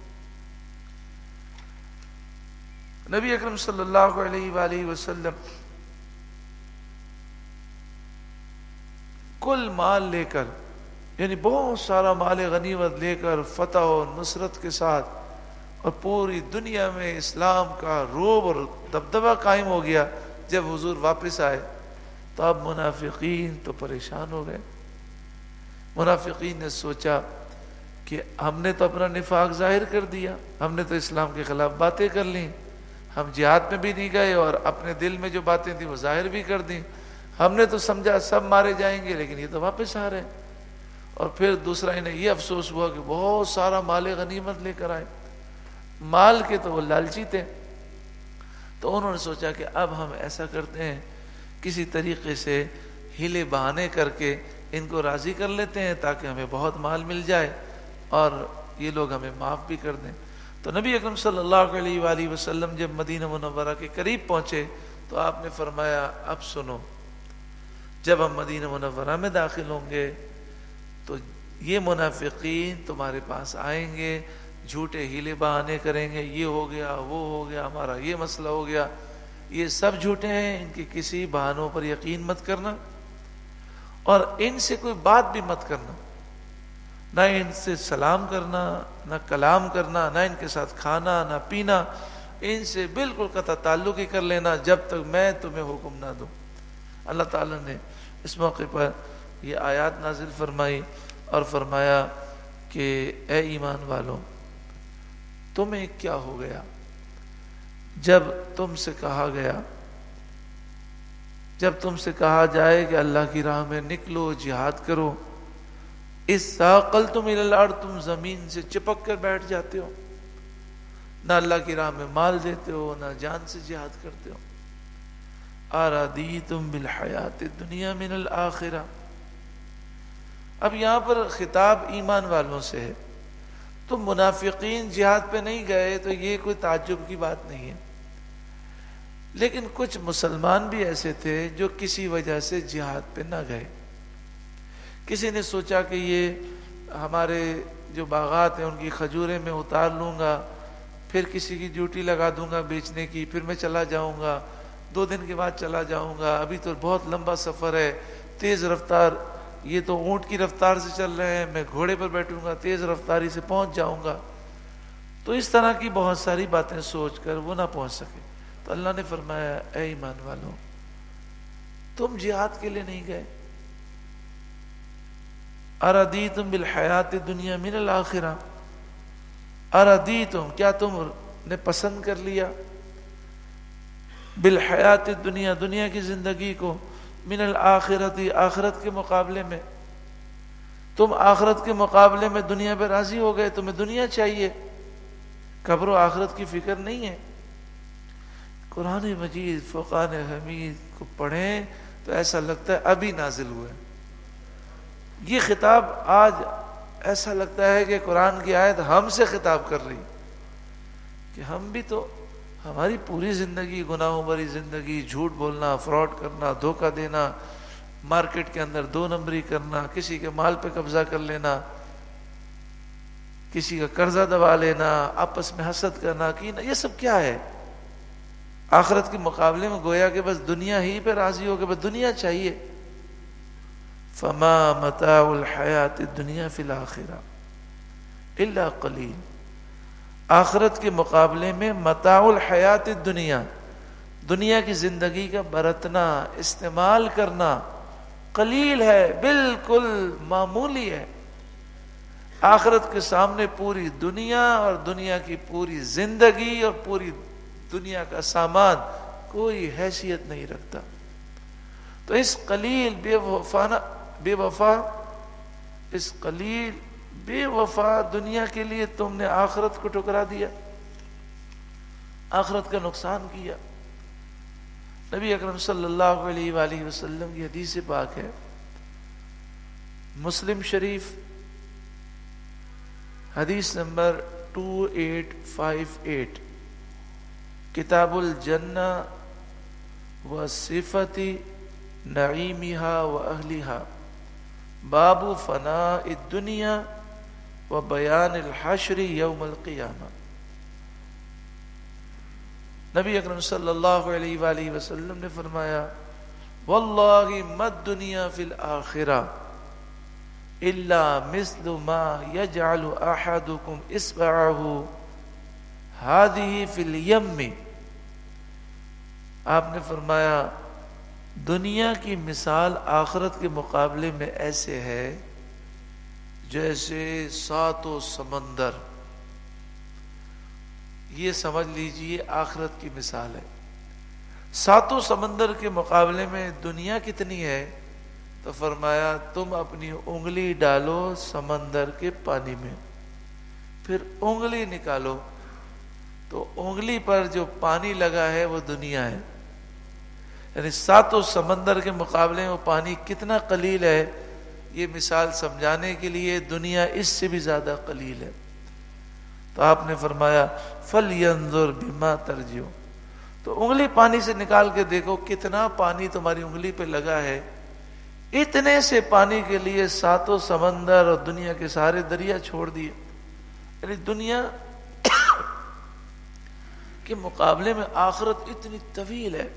نبی اکرم صلی اللہ علیہ وآلہ وسلم کل مال لے کر، یعنی بہت سارا مال غنیمت لے کر فتح و نصرت کے ساتھ، اور پوری دنیا میں اسلام کا رعب اور دبدبہ قائم ہو گیا۔ جب حضور واپس آئے تو اب منافقین تو پریشان ہو گئے۔ منافقین نے سوچا کہ ہم نے تو اپنا نفاق ظاہر کر دیا، ہم نے تو اسلام کے خلاف باتیں کر لیں، ہم جہاد میں بھی نہیں گئے اور اپنے دل میں جو باتیں تھیں وہ ظاہر بھی کر دیں، ہم نے تو سمجھا سب مارے جائیں گے، لیکن یہ تو واپس آ رہے ہیں۔ اور پھر دوسرا انہیں یہ افسوس ہوا کہ بہت سارا مال غنیمت لے کر آئے، مال کے تو وہ لالچی تھے۔ تو انہوں نے سوچا کہ اب ہم ایسا کرتے ہیں، کسی طریقے سے ہیلے بہانے کر کے ان کو راضی کر لیتے ہیں تاکہ ہمیں بہت مال مل جائے اور یہ لوگ ہمیں معاف بھی کر دیں۔ تو نبی اکرم صلی اللہ علیہ وآلہ وسلم جب مدینہ منورہ کے قریب پہنچے تو آپ نے فرمایا اب سنو، جب ہم مدینہ منورہ میں داخل ہوں گے تو یہ منافقین تمہارے پاس آئیں گے، جھوٹے ہیلے بہانے کریں گے، یہ ہو گیا وہ ہو گیا، ہمارا یہ مسئلہ ہو گیا، یہ سب جھوٹے ہیں، ان کے کسی بہانوں پر یقین مت کرنا اور ان سے کوئی بات بھی مت کرنا، نہ ان سے سلام کرنا، نہ کلام کرنا، نہ ان کے ساتھ کھانا نہ پینا، ان سے بالکل قطع تعلق ہی کر لینا جب تک میں تمہیں حکم نہ دوں۔ اللہ تعالیٰ نے اس موقع پر یہ آیات نازل فرمائی اور فرمایا کہ اے ایمان والوں، تمہیں کیا ہو گیا جب تم سے کہا گیا، جب تم سے کہا جائے کہ اللہ کی راہ میں نکلو، جہاد کرو، اس ثاقلتم الی الارض، تم زمین سے چپک کر بیٹھ جاتے ہو، نہ اللہ کی راہ میں مال دیتے ہو، نہ جان سے جہاد کرتے ہو۔ اَرَضِیتُم بِالْحَیَاةِ الدُّنْیَا مِنَ الْآخِرَةِ، اب یہاں پر خطاب ایمان والوں سے ہے۔ تم منافقین جہاد پہ نہیں گئے تو یہ کوئی تعجب کی بات نہیں ہے، لیکن کچھ مسلمان بھی ایسے تھے جو کسی وجہ سے جہاد پہ نہ گئے۔ کسی نے سوچا کہ یہ ہمارے جو باغات ہیں ان کی کھجوریں میں اتار لوں گا، پھر کسی کی ڈیوٹی لگا دوں گا بیچنے کی، پھر میں چلا جاؤں گا، 2 دن کے بعد چلا جاؤں گا، ابھی تو بہت لمبا سفر ہے، تیز رفتار، یہ تو اونٹ کی رفتار سے چل رہے ہیں، میں گھوڑے پر بیٹھوں گا، تیز رفتاری سے پہنچ جاؤں گا۔ تو اس طرح کی بہت ساری باتیں سوچ کر وہ نہ پہنچ سکے۔ تو اللہ نے فرمایا اے ایمان والوں، تم جہاد کے لیے نہیں گئے۔ اَرَضِیتُم بِالْحَیَاةِ الدُّنْیَا مِنَ الْآخِرَةِ، اَرَضِیتُم، کیا تم نے پسند کر لیا، بالحیات الدنیا، دنیا کی زندگی کو، من الآخرت، آخرت کے مقابلے میں، تم آخرت کے مقابلے میں دنیا پہ راضی ہو گئے، تمہیں دنیا چاہیے، قبر و آخرت کی فکر نہیں ہے۔ قرآن مجید فرقان حمید کو پڑھیں تو ایسا لگتا ہے ابھی نازل ہوئے۔ یہ خطاب آج ایسا لگتا ہے کہ قرآن کی آیت ہم سے خطاب کر رہی کہ ہم بھی تو، ہماری پوری زندگی گناہوں بھری زندگی، جھوٹ بولنا، فراڈ کرنا، دھوکہ دینا، مارکیٹ کے اندر 2 نمبری کرنا، کسی کے مال پہ قبضہ کر لینا، کسی کا قرضہ دبا لینا، آپس میں حسد کرنا، یہ سب کیا ہے؟ آخرت کے مقابلے میں گویا کہ بس دنیا ہی پہ راضی ہو کے بس دنیا چاہیے۔ فما متاع الحیات الدنیا فی الآخرہ الا قلیل، آخرت کے مقابلے میں متاع الحیات الدنیا، دنیا کی زندگی کا برتنا، استعمال کرنا قلیل ہے، بالکل معمولی ہے۔ آخرت کے سامنے پوری دنیا اور دنیا کی پوری زندگی اور پوری دنیا کا سامان کوئی حیثیت نہیں رکھتا۔ تو اس قلیل بے وفا اس قلیل بے وفا دنیا کے لیے تم نے آخرت کو ٹھکرا دیا، آخرت کا نقصان کیا۔ نبی اکرم صلی اللہ علیہ وآلہ وسلم کی حدیث پاک ہے، مسلم شریف حدیث نمبر 2858، کتاب الجنہ و صفت نعیمہا و اہلہا، باب فناء الدنیا و بیان الحشر یوم القیامہ۔ نبی اکرم صلی اللہ علیہ وآلہ وسلم نے فرمایا واللہ ما الدنیا فی الآخرہ الا مثل ما یجعل احدکم اصبعہ ہذہ فی الیم۔ آپ نے فرمایا دنیا کی مثال آخرت کے مقابلے میں ایسے ہے جیسے 7 سمندر، یہ سمجھ لیجئے آخرت کی مثال ہے۔ 7 سمندر کے مقابلے میں دنیا کتنی ہے؟ تو فرمایا تم اپنی انگلی ڈالو سمندر کے پانی میں، پھر انگلی نکالو تو انگلی پر جو پانی لگا ہے وہ دنیا ہے۔ یعنی 7 سمندر کے مقابلے میں وہ پانی کتنا قلیل ہے، یہ مثال سمجھانے کے لیے دنیا اس سے بھی زیادہ قلیل ہے۔ تو آپ نے فرمایا فَلْيَنْظُرْ بِمَا تَرْجِعُ، تو انگلی پانی سے نکال کے دیکھو کتنا پانی تمہاری انگلی پہ لگا ہے. اتنے سے پانی کے لیے 7 سمندر اور دنیا کے سارے دریا چھوڑ دیے. یعنی دنیا کے مقابلے میں آخرت اتنی طویل ہے.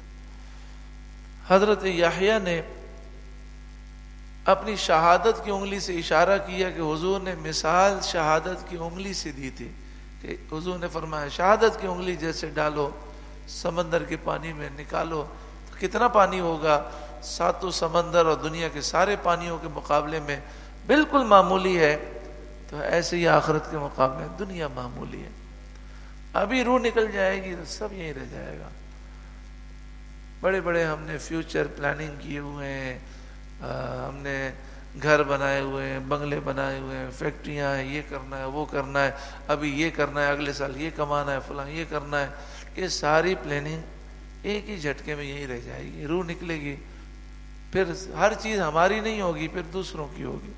حضرت یحییٰ نے اپنی شہادت کی انگلی سے اشارہ کیا کہ حضور نے مثال شہادت کی انگلی سے دی تھی، کہ حضور نے فرمایا شہادت کی انگلی جیسے ڈالو سمندر کے پانی میں نکالو تو کتنا پانی ہوگا، 7 سمندر اور دنیا کے سارے پانیوں کے مقابلے میں بالکل معمولی ہے. تو ایسے ہی آخرت کے مقابلے دنیا معمولی ہے. ابھی روح نکل جائے گی تو سب یہیں رہ جائے گا. بڑے بڑے ہم نے فیوچر پلاننگ کیے ہوئے ہیں، ہم نے گھر بنائے ہوئے ہیں، بنگلے بنائے ہوئے ہیں، فیکٹریاں ہیں، یہ کرنا ہے وہ کرنا ہے، ابھی یہ کرنا ہے، اگلے سال یہ کمانا ہے، فلاں یہ کرنا ہے. یہ ساری پلاننگ ایک ہی جھٹکے میں یہی رہ جائے گی. روح نکلے گی پھر ہر چیز ہماری نہیں ہوگی، پھر دوسروں کی ہوگی.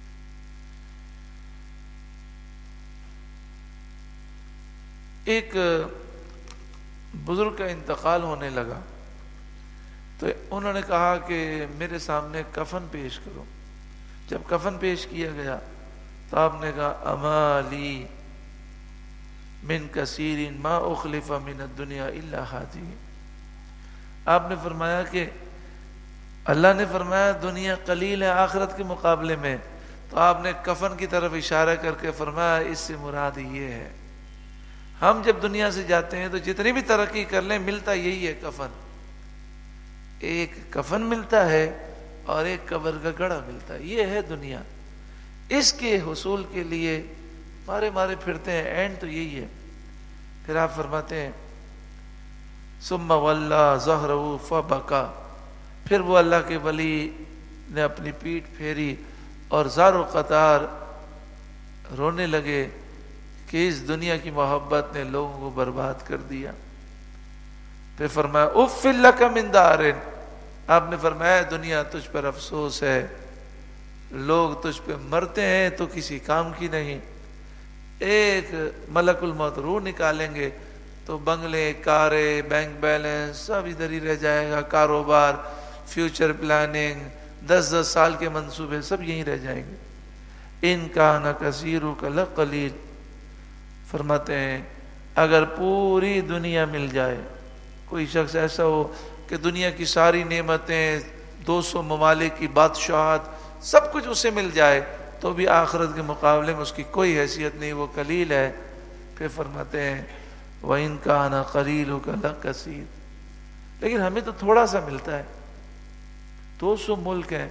ایک بزرگ کا انتقال ہونے لگا تو انہوں نے کہا کہ میرے سامنے کفن پیش کرو. جب کفن پیش کیا گیا تو آپ نے کہا اما لی من کثیر ما اخلف من الدنیا الا ہادی. آپ نے فرمایا کہ اللہ نے فرمایا دنیا قلیل ہے آخرت کے مقابلے میں، تو آپ نے کفن کی طرف اشارہ کر کے فرمایا اس سے مراد یہ ہے. ہم جب دنیا سے جاتے ہیں تو جتنی بھی ترقی کر لیں ملتا یہی ہے کفن. ایک کفن ملتا ہے اور ایک قبر کا گڑھا ملتا ہے. یہ ہے دنیا. اس کے حصول کے لیے مارے مارے پھرتے ہیں، اینڈ تو یہی ہے. پھر آپ فرماتے ہیں ثم ولى ظهره فبكى، پھر وہ اللہ کے ولی نے اپنی پیٹھ پھیری اور زار و قطار رونے لگے کہ اس دنیا کی محبت نے لوگوں کو برباد کر دیا. پھر فرمایا اف لک من دار، آپ نے فرمایا دنیا تجھ پر افسوس ہے، لوگ تجھ پہ مرتے ہیں تو کسی کام کی نہیں. ایک ملک الموت روح نکالیں گے تو بنگلے، کاریں، بینک بیلنس سب ادھر ہی رہ جائے گا. کاروبار، فیوچر پلاننگ، 10 سال کے منصوبے سب یہیں رہ جائیں گے. ان کان کثیرک لقلیل، فرماتے ہیں اگر پوری دنیا مل جائے، کوئی شخص ایسا ہو کہ دنیا کی ساری نعمتیں، 200 ممالک کی بادشاہت سب کچھ اسے مل جائے تو بھی آخرت کے مقابلے میں اس کی کوئی حیثیت نہیں، وہ قلیل ہے. پھر فرماتے ہیں وَإِن كَانَ قَلِيلُكَ لَكَثِيرٌ، لیکن ہمیں تو تھوڑا سا ملتا ہے. 200 ملک ہیں،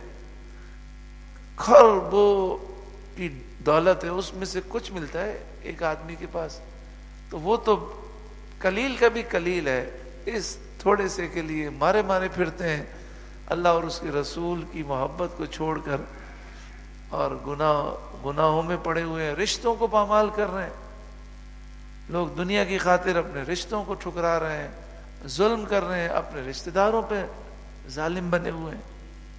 خربوں کی دولت ہے، اس میں سے کچھ ملتا ہے ایک آدمی کے پاس، تو وہ تو قلیل کا بھی قلیل ہے. اس تھوڑے سے کے لیے مارے مارے پھرتے ہیں، اللہ اور اس کے رسول کی محبت کو چھوڑ کر، اور گناہوں میں پڑے ہوئے ہیں، رشتوں کو پامال کر رہے ہیں. لوگ دنیا کی خاطر اپنے رشتوں کو ٹھکرا رہے ہیں، ظلم کر رہے ہیں، اپنے رشتہ داروں پہ ظالم بنے ہوئے ہیں.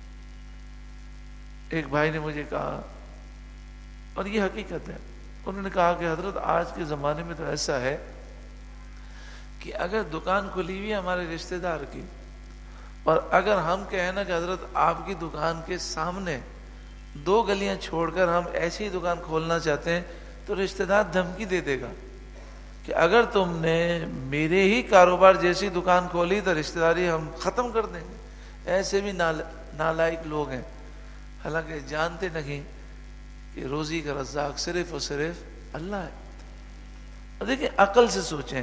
ایک بھائی نے مجھے کہا، اور یہ حقیقت ہے، انہوں نے کہا کہ حضرت آج کے زمانے میں تو ایسا ہے کہ اگر دکان کھلی ہوئی ہے ہمارے رشتہ دار کی، اور اگر ہم کہیں نا کہ حضرت آپ کی دکان کے سامنے 2 گلیاں چھوڑ کر ہم ایسی ہی دکان کھولنا چاہتے ہیں، تو رشتہ دار دھمکی دے دے گا کہ اگر تم نے میرے ہی کاروبار جیسی دکان کھولی تو رشتہ داری ہم ختم کر دیں گے. ایسے بھی نالائق لوگ ہیں، حالانکہ جانتے نہیں کہ روزی کا رزاق صرف اور صرف اللہ ہے. اور دیکھیں عقل سے سوچیں،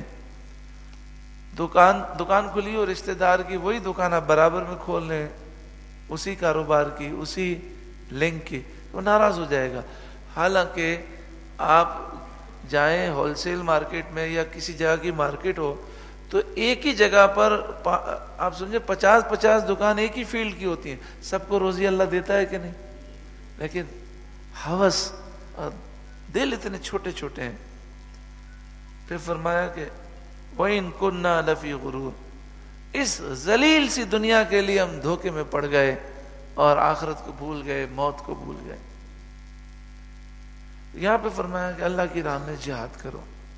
دکان کھلی ہو رشتہ دار کی، وہی دکان آپ برابر میں کھول لیں اسی کاروبار کی، اسی لنک کی، وہ ناراض ہو جائے گا. حالانکہ آپ جائیں ہول سیل مارکیٹ میں یا کسی جگہ کی مارکیٹ ہو تو ایک ہی جگہ پر آپ سمجھے 50 دکان ایک ہی فیلڈ کی ہوتی ہیں. سب کو روزی اللہ دیتا ہے کہ نہیں؟ لیکن ہوس اور دل اتنے چھوٹے چھوٹے ہیں. پھر فرمایا کہ وَإِن كُنَّا لَفِي غُرُورٍ، اس ذلیل سی دنیا کے لیے ہم دھوکے میں پڑ گئے اور آخرت کو بھول گئے، موت کو بھول گئے. یہاں پہ فرمایا کہ اللہ کی راہ میں جہاد کرو.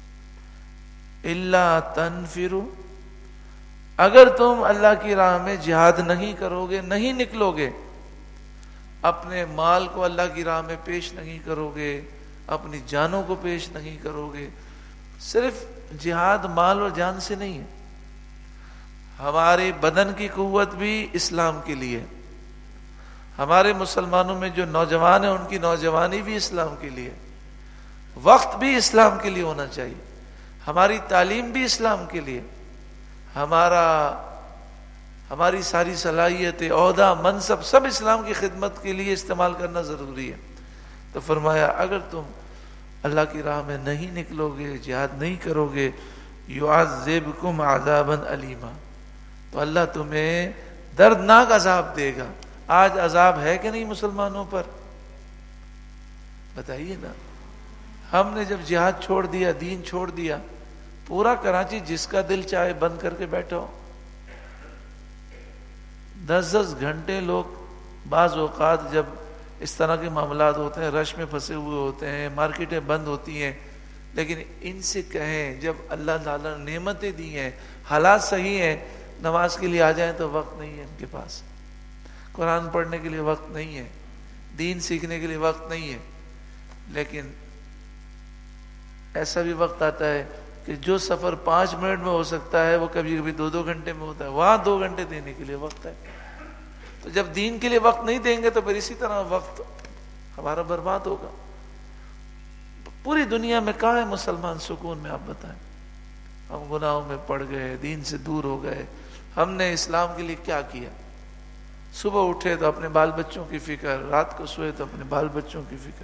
الا تنفروا، اگر تم اللہ کی راہ میں جہاد نہیں کرو گے، نہیں نکلو گے، اپنے مال کو اللہ کی راہ میں پیش نہیں کرو گے، اپنی جانوں کو پیش نہیں کرو گے. صرف جہاد مال اور جان سے نہیں ہے، ہمارے بدن کی قوت بھی اسلام کے لیے، ہمارے مسلمانوں میں جو نوجوان ہیں ان کی نوجوانی بھی اسلام کے لیے، وقت بھی اسلام کے لیے ہونا چاہیے، ہماری تعلیم بھی اسلام کے لیے، ہماری ساری صلاحیتیں، عہدہ، منصب سب اسلام کی خدمت کے لیے استعمال کرنا ضروری ہے. تو فرمایا اگر تم اللہ کی راہ میں نہیں نکلو گے، جہاد نہیں کرو گے، یعذبکم عذابا علیما، تو اللہ تمہیں دردناک عذاب دے گا. آج عذاب ہے کہ نہیں مسلمانوں پر؟ بتائیے نا. ہم نے جب جہاد چھوڑ دیا، دین چھوڑ دیا، پورا کراچی جس کا دل چاہے بند کر کے بیٹھو. 10 گھنٹے لوگ بعض اوقات جب اس طرح کے معاملات ہوتے ہیں رش میں پھنسے ہوئے ہوتے ہیں، مارکیٹیں بند ہوتی ہیں، لیکن ان سے کہیں جب اللہ تعالیٰ نے نعمتیں دی ہیں، حالات صحیح ہیں، نماز کے لیے آ جائیں تو وقت نہیں ہے ان کے پاس، قرآن پڑھنے کے لیے وقت نہیں ہے، دین سیکھنے کے لیے وقت نہیں ہے. لیکن ایسا بھی وقت آتا ہے کہ جو سفر 5 منٹ میں ہو سکتا ہے وہ کبھی کبھی 2 گھنٹے میں ہوتا ہے، وہاں 2 گھنٹے دینے کے لیے وقت ہے. تو جب دین کے لیے وقت نہیں دیں گے تو پھر اسی طرح وقت ہمارا برباد ہوگا. پوری دنیا میں کہاں ہے مسلمان سکون میں؟ آپ بتائیں. ہم گناہوں میں پڑ گئے، دین سے دور ہو گئے. ہم نے اسلام کے لیے کیا کیا؟ صبح اٹھے تو اپنے بال بچوں کی فکر، رات کو سوئے تو اپنے بال بچوں کی فکر.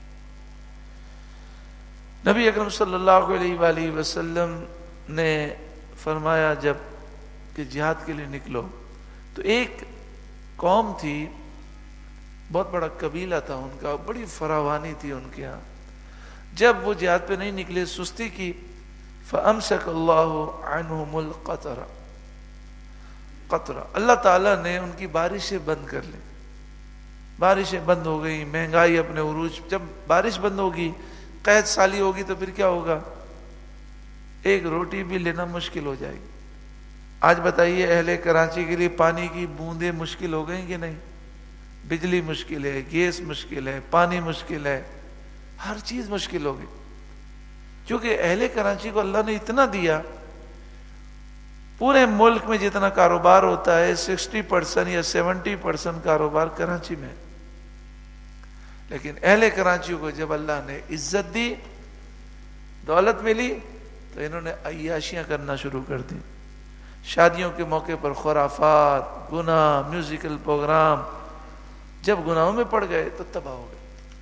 نبی اکرم صلی اللہ علیہ وآلہ وسلم نے فرمایا جب کہ جہاد کے لیے نکلو، تو ایک قوم تھی، بہت بڑا قبیلہ تھا ان کا، بڑی فراوانی تھی ان کے ہاں. جب وہ جہاد پہ نہیں نکلے، سستی کی، فَأَمْسَكَ اللَّهُ عَنْهُمُ الْقَطْرَ، قطرہ، اللہ تعالیٰ نے ان کی بارشیں بند کر لی. بارشیں بند ہو گئی، مہنگائی اپنے عروج. جب بارش بند ہوگی، قحط سالی ہوگی تو پھر کیا ہوگا؟ ایک روٹی بھی لینا مشکل ہو جائے گی. آج بتائیے اہل کراچی کے لیے پانی کی بوندیں مشکل ہو گئی کہ نہیں؟ بجلی مشکل ہے، گیس مشکل ہے، پانی مشکل ہے، ہر چیز مشکل ہو گئی. کیونکہ اہل کراچی کو اللہ نے اتنا دیا. پورے ملک میں جتنا کاروبار ہوتا ہے 60% یا 70% کاروبار کراچی میں. لیکن اہل کراچی کو جب اللہ نے عزت دی، دولت ملی، تو انہوں نے عیاشیاں کرنا شروع کر دی. شادیوں کے موقع پر خرافات، گناہ، میوزیکل پروگرام. جب گناہوں میں پڑ گئے تو تباہ ہو گئے.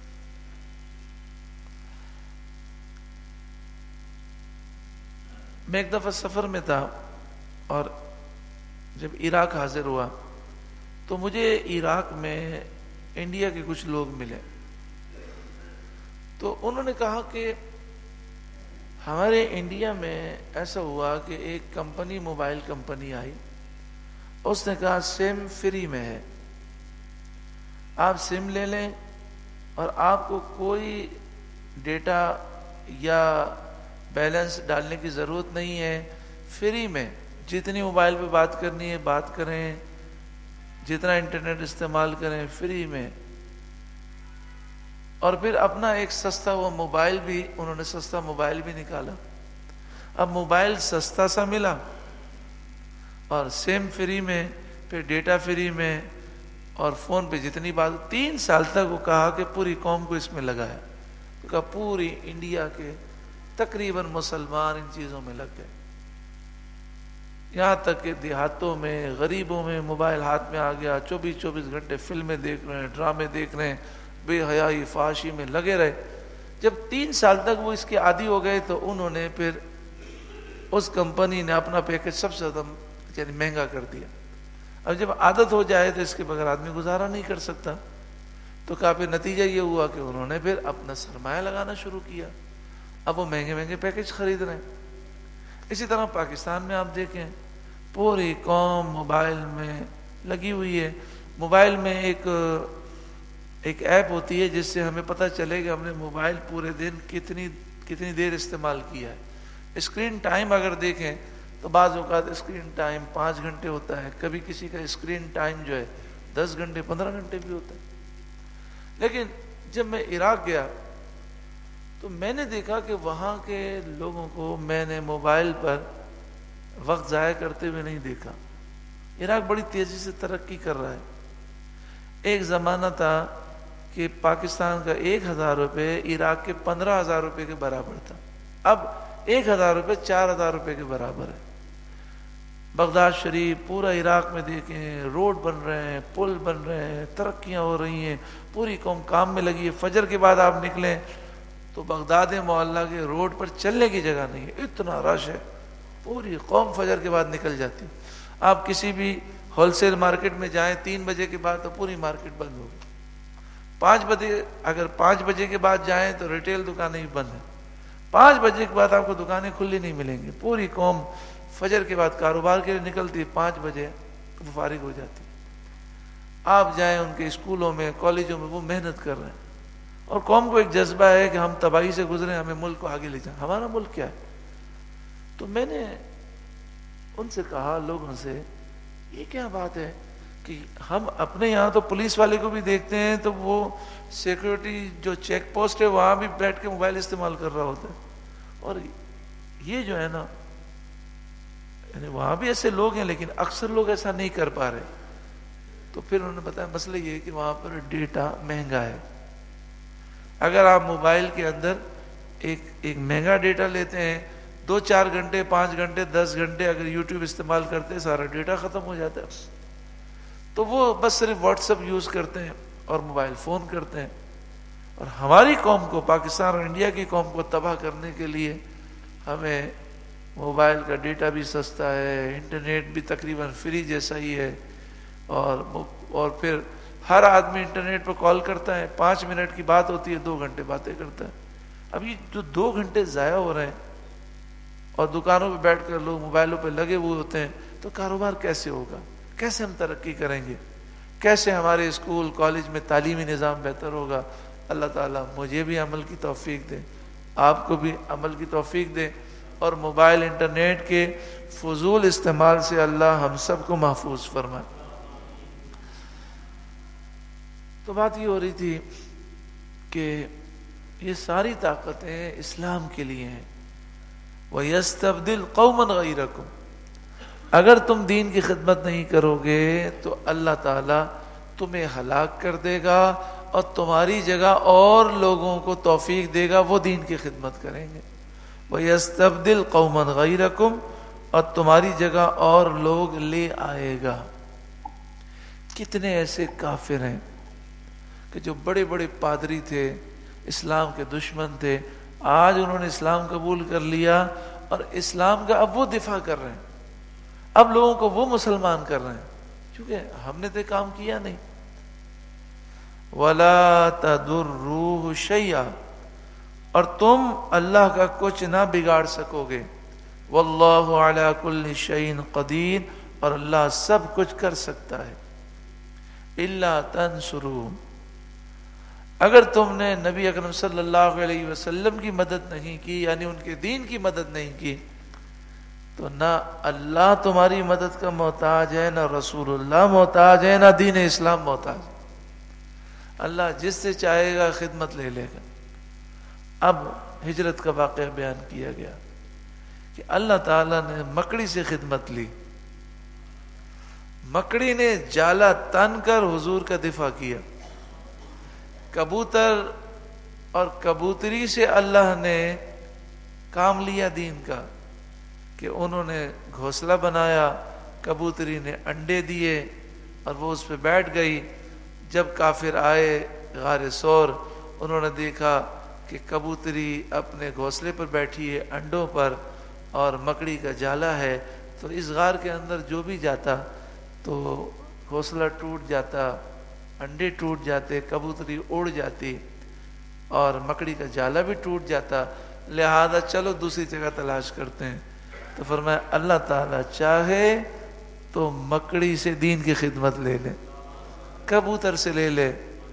میں ایک دفعہ سفر میں تھا اور جب عراق حاضر ہوا تو مجھے عراق میں انڈیا کے کچھ لوگ ملے. تو انہوں نے کہا کہ ہمارے انڈیا میں ایسا ہوا کہ ایک کمپنی، موبائل کمپنی آئی، اس نے کہا سم فری میں ہے، آپ سم لے لیں اور آپ کو کوئی ڈیٹا یا بیلنس ڈالنے کی ضرورت نہیں ہے، فری میں جتنی موبائل پہ بات کرنی ہے بات کریں، جتنا انٹرنیٹ استعمال کریں، فری میں. اور پھر اپنا ایک سستا وہ موبائل بھی، انہوں نے سستا موبائل بھی نکالا. اب موبائل سستا سا ملا اور سیم فری میں، پھر ڈیٹا فری میں، اور فون پہ جتنی بات. 3 سال تک وہ کہا کہ پوری قوم کو اس میں لگایا. تو کہا پوری انڈیا کے تقریباً مسلمان ان چیزوں میں لگ گئے. یہاں تک کہ دیہاتوں میں، غریبوں میں موبائل ہاتھ میں آ گیا. 24 گھنٹے فلمیں دیکھ رہے ہیں، ڈرامے دیکھ رہے ہیں، بے حیائی فحاشی میں لگے رہے. جب 3 سال تک وہ اس کے عادی ہو گئے تو انہوں نے پھر اس کمپنی نے اپنا پیکج سب سے زیادہ یعنی مہنگا کر دیا. اب جب عادت ہو جائے تو اس کے بغیر آدمی گزارا نہیں کر سکتا. تو کہا پھر نتیجہ یہ ہوا کہ انہوں نے پھر اپنا سرمایہ لگانا شروع کیا. اب وہ مہنگے مہنگے پیکج خرید رہے ہیں. اسی طرح پاکستان میں آپ دیکھیں پوری قوم موبائل میں لگی ہوئی ہے. موبائل میں ایک ایک ایپ ہوتی ہے جس سے ہمیں پتہ چلے کہ ہم نے موبائل پورے دن کتنی دیر استعمال کیا ہے. اسکرین ٹائم اگر دیکھیں تو بعض اوقات اسکرین ٹائم 5 گھنٹے ہوتا ہے, کبھی کسی کا اسکرین ٹائم جو ہے 10 گھنٹے 15 گھنٹے بھی ہوتا ہے. لیکن جب میں عراق گیا تو میں نے دیکھا کہ وہاں کے لوگوں کو میں نے موبائل پر وقت ضائع کرتے ہوئے نہیں دیکھا. عراق بڑی تیزی سے ترقی کر رہا ہے. ایک زمانہ تھا کہ پاکستان کا 1000 روپے عراق کے 15,000 روپے کے برابر تھا. اب 1000 روپے 4,000 روپے کے برابر ہے. بغداد شریف پورا عراق میں دیکھیں, روڈ بن رہے ہیں, پل بن رہے ہیں, ترقیاں ہو رہی ہیں, پوری قوم کام میں لگی ہے. فجر کے بعد آپ نکلیں تو بغداد معلیٰ کے روڈ پر چلنے کی جگہ نہیں ہے, اتنا رش ہے. پوری قوم فجر کے بعد نکل جاتی. آپ کسی بھی ہول سیل مارکیٹ میں جائیں 3 بجے کے بعد تو پوری مارکیٹ بند ہوگی. 5 بجے کے بعد جائیں تو ریٹیل دکانیں بھی بند ہیں. 5 بجے کے بعد آپ کو دکانیں کھلی نہیں ملیں گی. پوری قوم فجر کے بعد کاروبار کے لیے نکلتی ہے, 5 بجے وہ فارغ ہو جاتی. آپ جائیں ان کے اسکولوں میں, کالجوں میں, وہ محنت کر رہے ہیں. اور قوم کو ایک جذبہ ہے کہ ہم تباہی سے گزرے, ہمیں ملک کو آگے لے جائیں. ہمارا ملک کیا ہے؟ تو میں نے ان سے کہا, لوگوں سے, یہ کیا بات ہے کہ ہم اپنے یہاں تو پولیس والے کو بھی دیکھتے ہیں تو وہ سیکورٹی جو چیک پوسٹ ہے وہاں بھی بیٹھ کے موبائل استعمال کر رہا ہوتا ہے, اور یہ جو ہے نا, یعنی وہاں بھی ایسے لوگ ہیں لیکن اکثر لوگ ایسا نہیں کر پا رہے. تو پھر انہوں نے بتایا مسئلہ یہ ہے کہ وہاں پر ڈیٹا مہنگا ہے. اگر آپ موبائل کے اندر ایک مہنگا ڈیٹا لیتے ہیں, 2-4 گھنٹے 5 گھنٹے 10 گھنٹے اگر یوٹیوب استعمال کرتے ہیں, سارا ڈیٹا ختم ہو جاتا ہے. تو وہ بس صرف واٹس ایپ یوز کرتے ہیں اور موبائل فون کرتے ہیں. اور ہماری قوم کو, پاکستان اور انڈیا کی قوم کو تباہ کرنے کے لیے ہمیں موبائل کا ڈیٹا بھی سستا ہے, انٹرنیٹ بھی تقریباً فری جیسا ہی ہے, اور پھر ہر آدمی انٹرنیٹ پر کال کرتا ہے, 5 منٹ کی بات ہوتی ہے 2 گھنٹے باتیں کرتا ہے. اب یہ جو 2 گھنٹے ضائع ہو رہے ہیں اور دکانوں پہ بیٹھ کر لوگ موبائلوں پہ لگے ہوئے ہوتے ہیں, تو کاروبار کیسے ہوگا؟ کیسے ہم ترقی کریں گے؟ کیسے ہمارے اسکول کالج میں تعلیمی نظام بہتر ہوگا؟ اللہ تعالیٰ مجھے بھی عمل کی توفیق دے, آپ کو بھی عمل کی توفیق دے, اور موبائل انٹرنیٹ کے فضول استعمال سے اللہ ہم سب کو محفوظ فرمائے. تو بات یہ ہو رہی تھی کہ یہ ساری طاقتیں اسلام کے لیے ہیں. وَيَسْتَبْدِلْ قَوْمًا غَيْرَكُمْ, اگر تم دین کی خدمت نہیں کرو گے تو اللہ تعالیٰ تمہیں ہلاک کر دے گا اور تمہاری جگہ اور لوگوں کو توفیق دے گا, وہ دین کی خدمت کریں گے. وَيَسْتَبْدِلْ قَوْمًا غَيْرَكُمْ, اور تمہاری جگہ اور لوگ لے آئے گا. کتنے ایسے کافر ہیں کہ جو بڑے بڑے پادری تھے, اسلام کے دشمن تھے, آج انہوں نے اسلام قبول کر لیا اور اسلام کا اب وہ دفاع کر رہے ہیں, اب لوگوں کو وہ مسلمان کر رہے ہیں, کیونکہ ہم نے تو کام کیا نہیں. وَلَا تَضُرُّوهُ شَيْئًا, اور تم اللہ کا کچھ نہ بگاڑ سکو گے. وَاللَّهُ عَلَى كُلِّ شَيْءٍ قَدِيرٌ, اور اللہ سب کچھ کر سکتا ہے. إِلَّا تَنْصُرُوهُ, اگر تم نے نبی اکرم صلی اللہ علیہ وسلم کی مدد نہیں کی, یعنی ان کے دین کی مدد نہیں کی, تو نہ اللہ تمہاری مدد کا محتاج ہے, نہ رسول اللہ محتاج ہے, نہ دین اسلام محتاج ہے. اللہ جس سے چاہے گا خدمت لے لے گا. اب ہجرت کا واقعہ بیان کیا گیا کہ اللہ تعالیٰ نے مکڑی سے خدمت لی. مکڑی نے جالا تن کر حضور کا دفاع کیا. کبوتر اور کبوتری سے اللہ نے کام لیا دین کا کہ انہوں نے گھونسلہ بنایا, کبوتری نے انڈے دیے اور وہ اس پہ بیٹھ گئی. جب کافر آئے غار ثور, انہوں نے دیکھا کہ کبوتری اپنے گھونسلے پر بیٹھی ہے انڈوں پر, اور مکڑی کا جالا ہے. تو اس غار کے اندر جو بھی جاتا تو گھونسلہ ٹوٹ جاتا, انڈے ٹوٹ جاتے, کبوتری اڑ جاتی اور مکڑی کا جالا بھی ٹوٹ جاتا. لہذا چلو دوسری جگہ تلاش کرتے ہیں. تو فرمایا اللہ تعالیٰ چاہے تو مکڑی سے دین کی خدمت لے لے, کبوتر سے لے لے,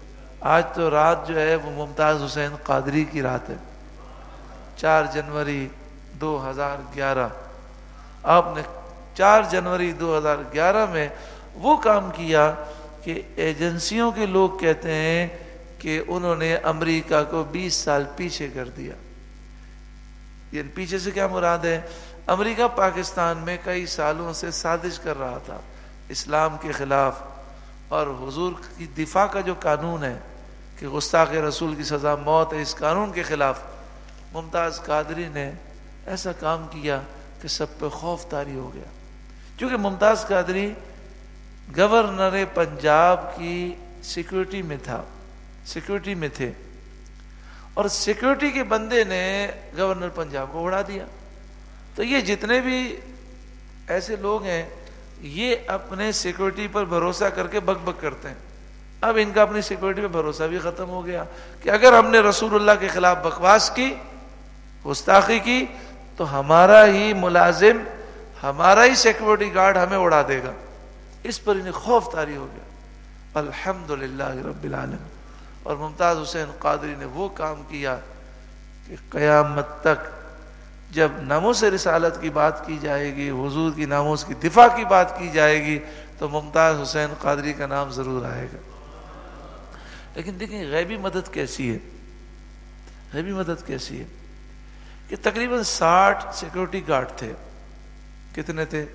آج تو رات جو ہے وہ ممتاز حسین قادری کی رات ہے، 4 جنوری 2011۔ آپ نے 4 جنوری 2011 میں وہ کام کیا کہ ایجنسیوں کے لوگ کہتے ہیں کہ انہوں نے امریکہ کو 20 سال پیچھے کر دیا۔ یہ پیچھے سے کیا مراد ہے؟ امریکہ پاکستان میں کئی سالوں سے سازش کر رہا تھا اسلام کے خلاف، اور حضور کی دفاع کا جو قانون ہے کہ گستاخ رسول کی سزا موت ہے، اس قانون کے خلاف ممتاز قادری نے ایسا کام کیا کہ سب پہ خوف طاری ہو گیا، کیونکہ ممتاز قادری گورنر پنجاب کی سیکورٹی میں تھا، سیکورٹی میں تھے، اور سیکورٹی کے بندے نے گورنر پنجاب کو اڑا دیا۔ تو یہ جتنے بھی ایسے لوگ ہیں یہ اپنے سیکورٹی پر بھروسہ کر کے بک بک کرتے ہیں۔ اب ان کا اپنی سیکورٹی پہ بھروسہ بھی ختم ہو گیا کہ اگر ہم نے رسول اللہ کے خلاف بکواس کی، گستاخی کی، تو ہمارا ہی ملازم، ہمارا ہی سیکورٹی گارڈ ہمیں اڑا دے گا۔ اس پر انہیں خوف طاری ہو گیا۔ الحمدللہ رب العالمین۔ اور ممتاز حسین قادری نے وہ کام کیا کہ قیامت تک جب ناموس رسالت کی بات کی جائے گی، حضور کی ناموس کی دفاع کی بات کی جائے گی، تو ممتاز حسین قادری کا نام ضرور آئے گا۔ لیکن دیکھیں غیبی مدد کیسی ہے، غیبی مدد کیسی ہے کہ تقریباً 60 سیکورٹی گارڈ تھے۔ کتنے تھے؟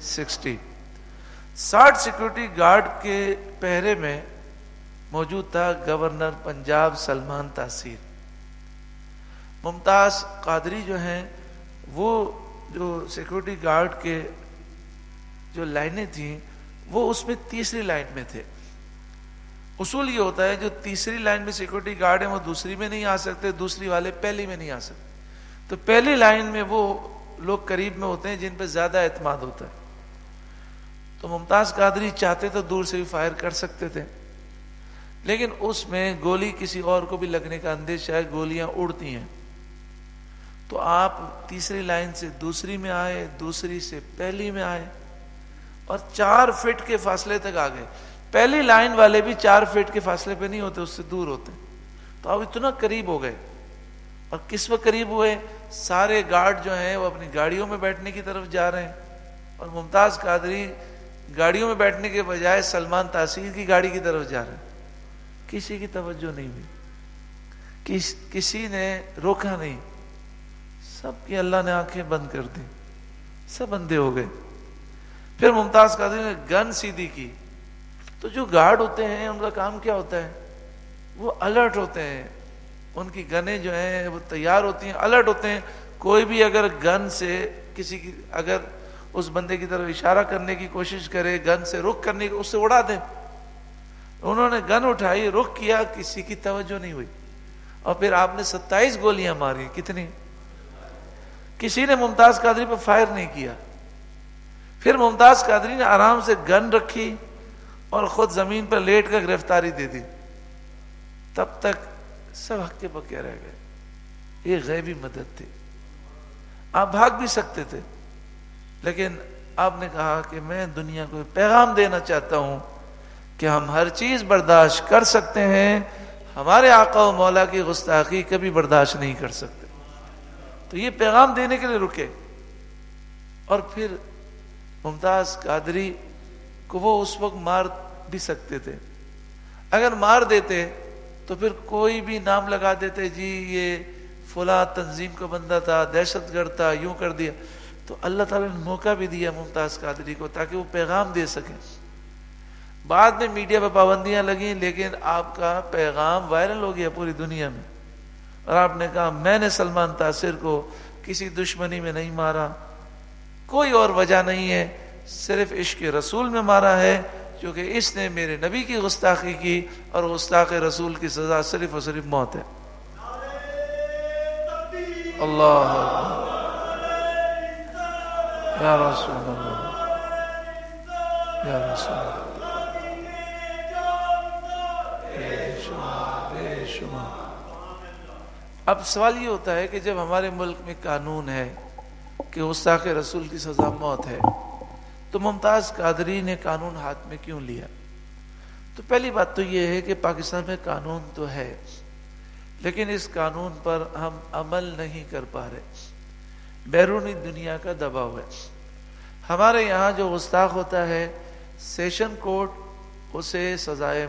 60 سیکورٹی گارڈ کے پہرے میں موجود تھا گورنر پنجاب سلمان تاثیر۔ ممتاز قادری جو ہیں وہ جو سیکورٹی گارڈ کے جو لائنیں تھیں وہ اس میں تیسری لائن میں تھے۔ اصول یہ ہوتا ہے جو تیسری لائن میں سیکورٹی گارڈ ہیں وہ دوسری میں نہیں آ سکتے، دوسری والے پہلی میں نہیں آ سکتے۔ تو پہلی لائن میں وہ لوگ قریب میں ہوتے ہیں جن پہ زیادہ اعتماد ہوتا ہے۔ تو ممتاز قادری چاہتے تو دور سے بھی فائر کر سکتے تھے، لیکن اس میں گولی کسی اور کو بھی لگنے کا اندیشہ ہے، گولیاں اڑتی ہیں۔ تو آپ تیسری لائن سے دوسری میں آئے، دوسری سے پہلی میں آئے، اور 4 فٹ کے فاصلے تک آ گئے۔ پہلی لائن والے بھی 4 فٹ کے فاصلے پہ نہیں ہوتے، اس سے دور ہوتے۔ تو آپ اتنا قریب ہو گئے، اور کس وقت قریب ہوئے؟ سارے گارڈ جو ہیں وہ اپنی گاڑیوں میں بیٹھنے کی طرف جا رہے ہیں، اور ممتاز قادری گاڑیوں میں بیٹھنے کے بجائے سلمان تاثیر کی گاڑی کی طرف جا رہے ہیں۔ کسی کی توجہ نہیں ہوئی، کسی نے روکا نہیں، سب کی اللہ نے آنکھیں بند کر دی، سب اندھے ہو گئے۔ پھر ممتاز قادری نے گن سیدھی کی۔ تو جو گارڈ ہوتے ہیں ان کا کام کیا ہوتا ہے؟ وہ الرٹ ہوتے ہیں، ان کی گنیں جو ہیں وہ تیار ہوتی ہیں، الرٹ ہوتے ہیں۔ کوئی بھی اگر گن سے کسی کی اگر اس بندے کی طرف اشارہ کرنے کی کوشش کرے، گن سے رخ کرنے کی، اس سے اڑا دیں۔ انہوں نے گن اٹھائی، رخ کیا، کسی کی توجہ نہیں ہوئی، اور پھر آپ نے 27 گولیاں ماری۔ کتنی؟ کسی نے ممتاز قادری پہ فائر نہیں کیا۔ پھر ممتاز قادری نے آرام سے گن رکھی اور خود زمین پر لیٹ کر گرفتاری دے دی۔ تب تک سب ہکے بکے رہ گئے۔ یہ غیبی مدد تھی۔ آپ بھاگ بھی سکتے تھے، لیکن آپ نے کہا کہ میں دنیا کو پیغام دینا چاہتا ہوں کہ ہم ہر چیز برداشت کر سکتے ہیں، ہمارے آقا و مولا کی گستاخی کبھی برداشت نہیں کر سکتے۔ تو یہ پیغام دینے کے لیے رکے۔ اور پھر ممتاز قادری کو وہ اس وقت مار بھی سکتے تھے، اگر مار دیتے تو پھر کوئی بھی نام لگا دیتے، جی یہ فلاں تنظیم کا بندہ تھا، دہشت گرد تھا، یوں کر دیا۔ تو اللہ تعالیٰ نے موقع بھی دیا ممتاز قادری کو تاکہ وہ پیغام دے سکیں۔ بعد میں میڈیا پہ پابندیاں لگیں، لیکن آپ کا پیغام وائرل ہو گیا پوری دنیا میں، اور آپ نے کہا میں نے سلمان تاثیر کو کسی دشمنی میں نہیں مارا، کوئی اور وجہ نہیں ہے، صرف عشق رسول میں مارا ہے، کیونکہ اس نے میرے نبی کی گستاخی کی، اور گستاخ رسول کی سزا صرف اور صرف موت ہے۔ اللہ یا رسول اللہ، یا رسول اللہ، بے شمار۔ اب سوال یہ ہوتا ہے کہ جب ہمارے ملک میں قانون ہے کہ گستاخ رسول کی سزا موت ہے، تو ممتاز قادری نے قانون ہاتھ میں کیوں لیا؟ تو پہلی بات تو یہ ہے کہ پاکستان میں قانون تو ہے، لیکن اس قانون پر ہم عمل نہیں کر پا رہے، بیرونی دنیا کا دباؤ ہے۔ ہمارے یہاں جو گستاخ ہوتا ہے، سیشن کورٹ اسے سزائے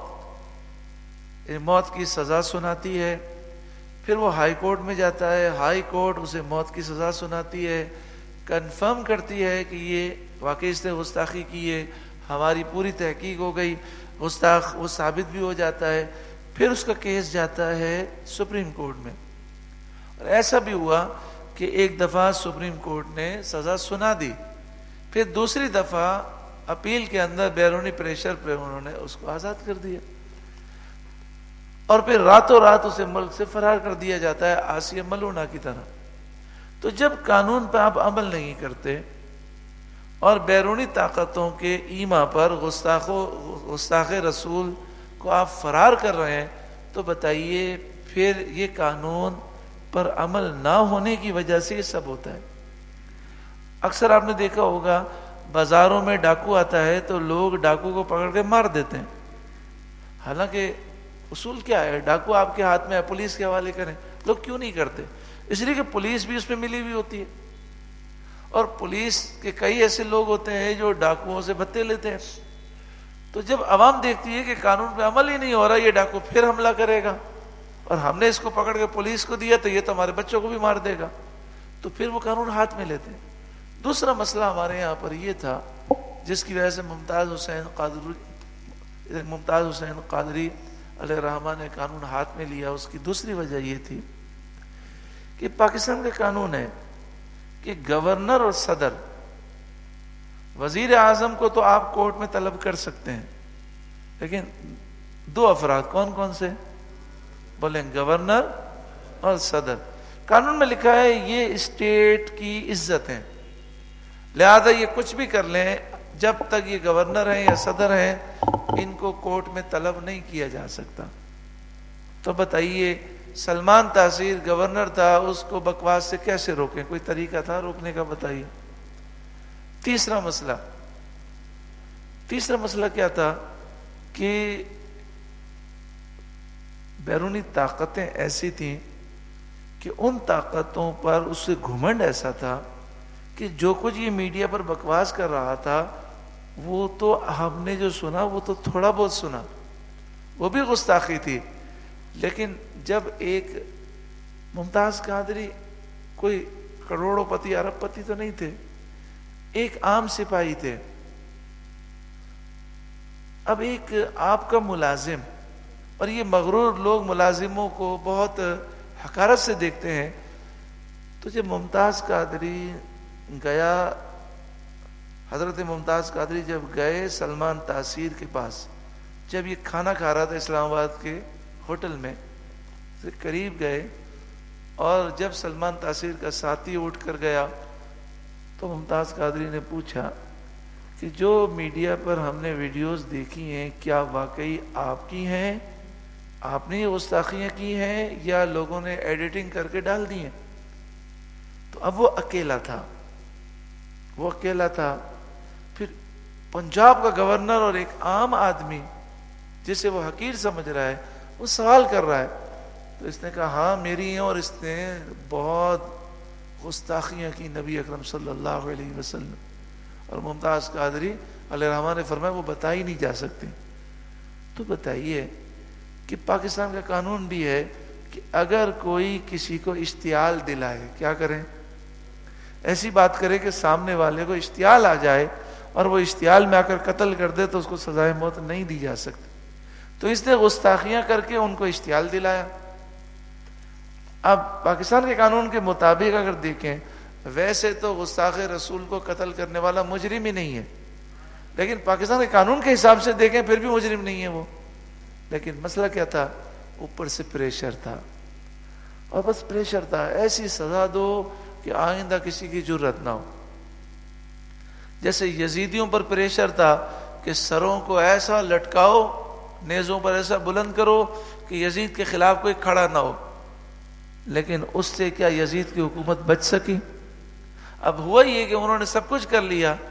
موت کی سزا سناتی ہے، پھر وہ ہائی کورٹ میں جاتا ہے، ہائی کورٹ اسے موت کی سزا سناتی ہے، کنفرم کرتی ہے کہ یہ واقعی اس نے گستاخی کی ہے، ہماری پوری تحقیق ہو گئی، گستاخ وہ ثابت بھی ہو جاتا ہے، پھر اس کا کیس جاتا ہے سپریم کورٹ میں۔ اور ایسا بھی ہوا کہ ایک دفعہ سپریم کورٹ نے سزا سنا دی، پھر دوسری دفعہ اپیل کے اندر بیرونی پریشر پہ انہوں نے اس کو آزاد کر دیا، اور پھر راتوں رات اسے ملک سے فرار کر دیا جاتا ہے آسیہ ملونہ کی طرح۔ تو جب قانون پہ آپ عمل نہیں کرتے اور بیرونی طاقتوں کے ایما پر گستاخ رسول کو آپ فرار کر رہے ہیں، تو بتائیے پھر یہ قانون پر عمل نہ ہونے کی وجہ سے یہ سب ہوتا ہے۔ اکثر آپ نے دیکھا ہوگا بازاروں میں ڈاکو آتا ہے تو لوگ ڈاکو کو پکڑ کے مار دیتے ہیں، حالانکہ اصول کیا ہے، ڈاکو آپ کے ہاتھ میں ہے، پولیس کے حوالے کریں۔ لوگ کیوں نہیں کرتے؟ اس لیے کہ پولیس بھی اس میں ملی ہوئی ہوتی ہے، اور پولیس کے کئی ایسے لوگ ہوتے ہیں جو ڈاکوؤں سے بھتے لیتے ہیں۔ تو جب عوام دیکھتی ہے کہ قانون پہ عمل ہی نہیں ہو رہا، یہ ڈاکو پھر حملہ کرے گا، اور ہم نے اس کو پکڑ کے پولیس کو دیا تو یہ تو ہمارے بچوں کو بھی مار دے گا، تو پھر وہ قانون ہاتھ میں لیتے ہیں۔ دوسرا مسئلہ ہمارے یہاں پر یہ تھا، جس کی وجہ سے ممتاز حسین قادری علیہ الرحمہ نے قانون ہاتھ میں لیا، اس کی دوسری وجہ یہ تھی کہ پاکستان کا قانون ہے کہ گورنر اور صدر، وزیر اعظم کو تو آپ کورٹ میں طلب کر سکتے ہیں، لیکن دو افراد کون کون سے بولیں؟ گورنر اور صدر۔ قانون میں لکھا ہے یہ اسٹیٹ کی عزت ہیں، لہذا یہ کچھ بھی کر لیں، جب تک یہ گورنر ہیں یا صدر ہیں ان کو کورٹ میں طلب نہیں کیا جا سکتا۔ تو بتائیے سلمان تاثیر گورنر تھا، اس کو بکواس سے کیسے روکیں؟ کوئی طریقہ تھا روکنے کا؟ بتائیے۔ تیسرا مسئلہ کیا تھا کہ بیرونی طاقتیں ایسی تھیں کہ ان طاقتوں پر اس سے گھمنڈ ایسا تھا کہ جو کچھ یہ میڈیا پر بکواس کر رہا تھا وہ تو ہم نے جو سنا وہ تو تھوڑا بہت سنا، وہ بھی گستاخی تھی، لیکن جب ایک ممتاز قادری کوئی کروڑوں پتی ارب پتی تو نہیں تھے، ایک عام سپاہی تھے، اب ایک آپ کا ملازم، اور یہ مغرور لوگ ملازموں کو بہت حقارت سے دیکھتے ہیں، تو جب ممتاز قادری گیا، حضرت ممتاز قادری جب گئے سلمان تاثیر کے پاس، جب یہ کھانا کھا رہا تھا اسلام آباد کے ہوٹل میں، سے قریب گئے، اور جب سلمان تاثیر کا ساتھی اٹھ کر گیا تو ممتاز قادری نے پوچھا کہ جو میڈیا پر ہم نے ویڈیوز دیکھی ہیں کیا واقعی آپ کی ہیں، آپ نے یہ گستاخیاں کی ہیں یا لوگوں نے ایڈیٹنگ کر کے ڈال دی ہیں؟ تو اب وہ اکیلا تھا، پھر پنجاب کا گورنر اور ایک عام آدمی جسے وہ حقیر سمجھ رہا ہے وہ سوال کر رہا ہے، تو اس نے کہا ہاں میری ہیں، اور اس نے بہت گستاخیاں کی نبی اکرم صلی اللہ علیہ وسلم، اور ممتاز قادری علیہ الرحمہ نے فرمایا وہ بتا ہی نہیں جا سکتے۔ تو بتائیے کہ پاکستان کا قانون بھی ہے کہ اگر کوئی کسی کو اشتعال دلائے، کیا کریں؟ ایسی بات کرے کہ سامنے والے کو اشتعال آ جائے اور وہ اشتعال میں آ کر قتل کر دے تو اس کو سزائے موت نہیں دی جا سکتی۔ تو اس نے گستاخیاں کر کے ان کو اشتعال دلایا۔ اب پاکستان کے قانون کے مطابق اگر دیکھیں، ویسے تو گستاخ رسول کو قتل کرنے والا مجرم ہی نہیں ہے، لیکن پاکستان کے قانون کے حساب سے دیکھیں پھر بھی مجرم نہیں ہے وہ۔ لیکن مسئلہ کیا تھا؟ اوپر سے پریشر تھا، اور بس پریشر تھا، ایسی سزا دو کہ آئندہ کسی کی جرت نہ ہو۔ جیسے یزیدیوں پر پریشر تھا کہ سروں کو ایسا لٹکاؤ، نیزوں پر ایسا بلند کرو کہ یزید کے خلاف کوئی کھڑا نہ ہو، لیکن اس سے کیا یزید کی حکومت بچ سکی؟ اب ہوا یہ کہ انہوں نے سب کچھ کر لیا،